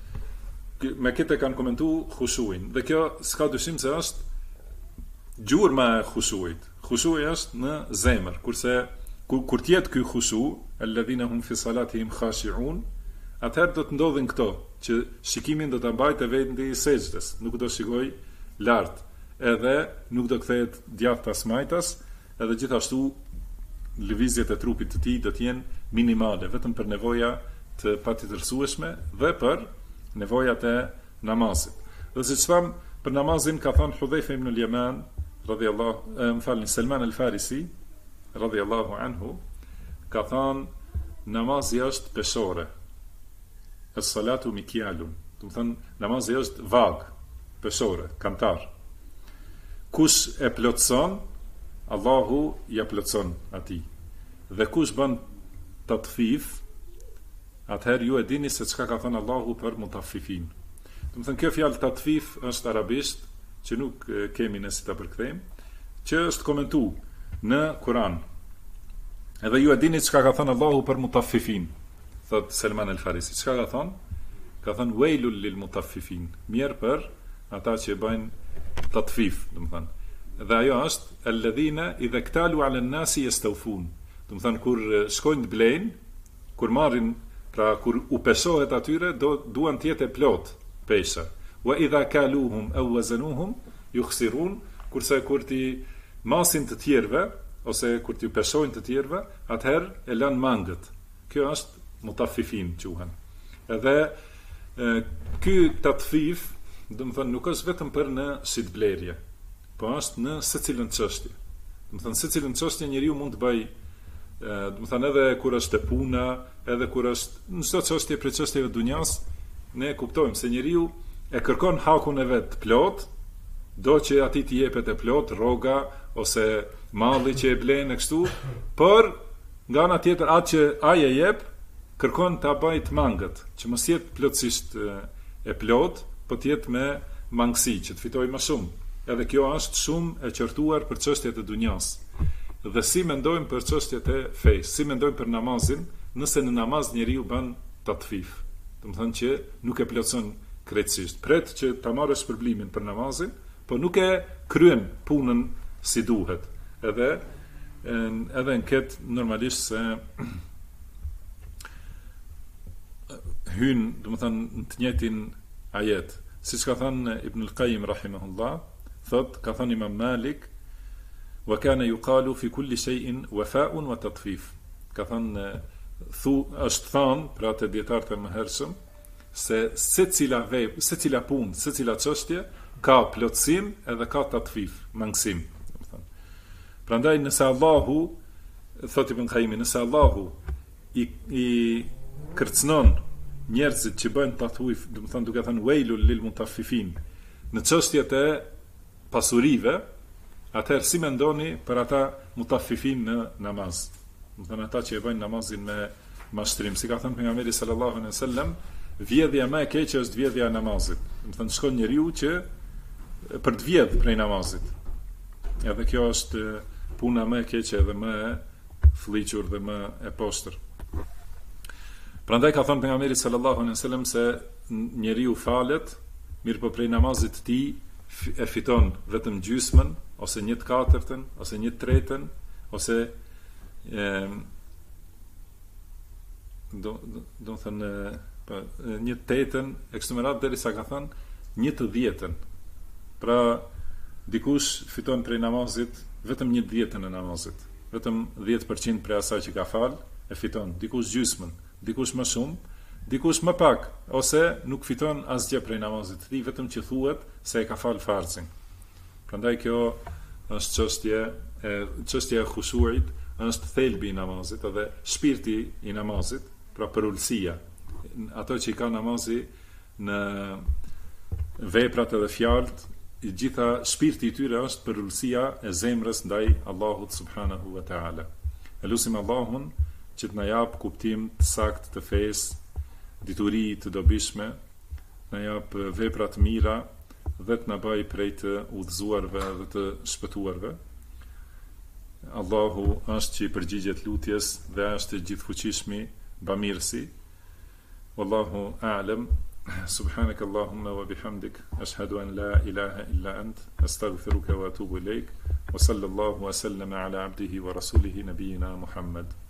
Me këtë kanë komentuar khushuin. Dhe kjo s'ka dyshim se është gjurma e khushuit. Khushui është në zemër, kurse kur tjetë ky khushu, alladhina hum fi salatihim khashi'un, atëherë do të ndodhin këto, që shikimin do ta mbajë te vendi i sejdës, nuk do shikoj lart, edhe nuk do kthehet djathtas majtas, edhe gjithashtu lëvizjet e trupit të tij do të jenë minimale, vetëm për nevoja të patjetërsueshme dhe për nevojat e namazit. Dhe siç tham, për namazin ka thënë Hudhaifa ibn al-Yaman Salman al-Farisi radhiyallahu anhu, ka thënë namazi është peshore. Es-salatu mikyalun. Do të thënë namazi është vag, peshore, kantar. Kush e plotson, Allahu ja plotson atij. Dhe kush bën tatfif, atëherë ju e dini se çka ka thënë Allahu për mutaffifin. Do të thënë kjo fjalë tatfif është arabisht, që nuk kemi ne si ta përkthejmë, që është komentuar në Kur'an. Edhe ju e dini çka ka thënë Allahu për mutaffifin. Thot Salman al-Farisi, çka ka thënë? Ka thënë wailul lil mutaffifin. Mirë për ata që bëjnë tatfif, do të thënë. Dhe ajo është alladhina idha iktalu ala an-nasi yastawfun. Do të thënë kur shkojnë të blejnë, kur marrin, pra kur u peshohet atyre, duan të jetë plot pesha. Wa idha kaluhum aw wazanuhum yukhsirun, kurse kur ti masin të tjerëve ose kur ti peshojnë të tjerëve, atëherë e lën mangët. Kjo është mutaffifin quhen. Edhe ky tatfif, do të thënë nuk është vetëm për në shitblerje, po është në secilën çështje. Do të thënë secilën çështje njeriu mund të bëj, do të thënë edhe kur është e puna, edhe kur është në çdo çështje për çështjeve të dunjas, ne kuptojmë se njeriu e kërkon hakun e vet plot, do që atij t'i jepet e plot rroga ose malli që e blen e kështu, por nga ana tjetër atë që ai e jep kërkon ta bëj të mangët, që mos jetë plotësisht e plot, po të jetë me mangësi që të fitojë më shumë. Edhe kjo është shumë e qortuar për çështjet e dunjas. Dhe si mendojmë për çështjet e fesë, si mendojmë për namazin, nëse në namaz njeriu bën tatfif. Do të thënë që nuk e plotson krejtësisht. Pret që ta marrë shpërblimin për namazin, po nuk e kryen punën si duhet. Edhe në këtë normalisht se hyn, do të thënë në të njëjtin ajet. Siç ka thënë Ibn al-Qayyim rahimahullah, thot, ka thënë Imam Malik, wa kana yuqalu fi kulli shay'in wafa'un wa tatfif. Ka thënë është thënë për atë dietar të mëhershëm se secila punë, secila çështje ka plotësim edhe ka tatfif, mangësim, domethënë. Prandaj nëse Allahu, thot Ibn Qayyim, nëse Allahu i kërcënon njerëzit që bëjnë tatfif, domethënë duke thënë wailul lil mutaffifin, në çështjet e pasurive, atëherë si mendoni për ata mutaffifin në namaz? Domethënë ata që e bëjnë namazin me mashtrim, si ka thënë pejgamberi sallallahu alaihi wasallam, vjedhja më e keqe është vjedhja e namazit. Domethënë shkon njeriu që për të vjedhur prej namazit. Edhe kjo është puna më e keqe dhe më e fllihur dhe më e poshtër. Prandaj ka thënë pejgamberi sallallahu alaihi wasallam se njeriu falet, mirë po prej namazit të tij e fiton vetëm gjysmën, ose 1/4, ose 1/3, ose do thënë 1/8, e kështu me radhë derisa ka thënë 1/10. Pra dikush fiton prej namazit vetëm 1/10 e namazit, vetëm 10% prej asaj që ka fal e fiton, dikush gjysmën, dikush më shumë, dikush më pak, ose nuk fiton asgjë prej namazit të tij, vetëm që thuhet se e ka fal farzin. Prandaj kjo është çështja e khushurit, është thelbi i namazit edhe shpirti i namazit, pra përullësia. Ato që i ka namazi në veprat edhe fjalët, i gjitha shpirti i tyre është përullësia e zemrës ndaj Allahut subhanahu wa taala. Elusim Allahun që të na jap kuptim të saktë të fesë, dituri të dobishme, na jap vepra të mira dhe të na bëj prej të udhëzuarve dhe të shpëtuarve. Allahu është që i përgjigjet lutjes dhe është i gjithfuqishmi, bamirësi. Wallahu a'lam. Subhanak Allahumma wa bihamdik, ashhadu an la ilaha illa ant, astaghfiruka wa atubu ilaik. Wa sallallahu wa sallama ala abdihi wa rasulihi nabiyina Muhammad.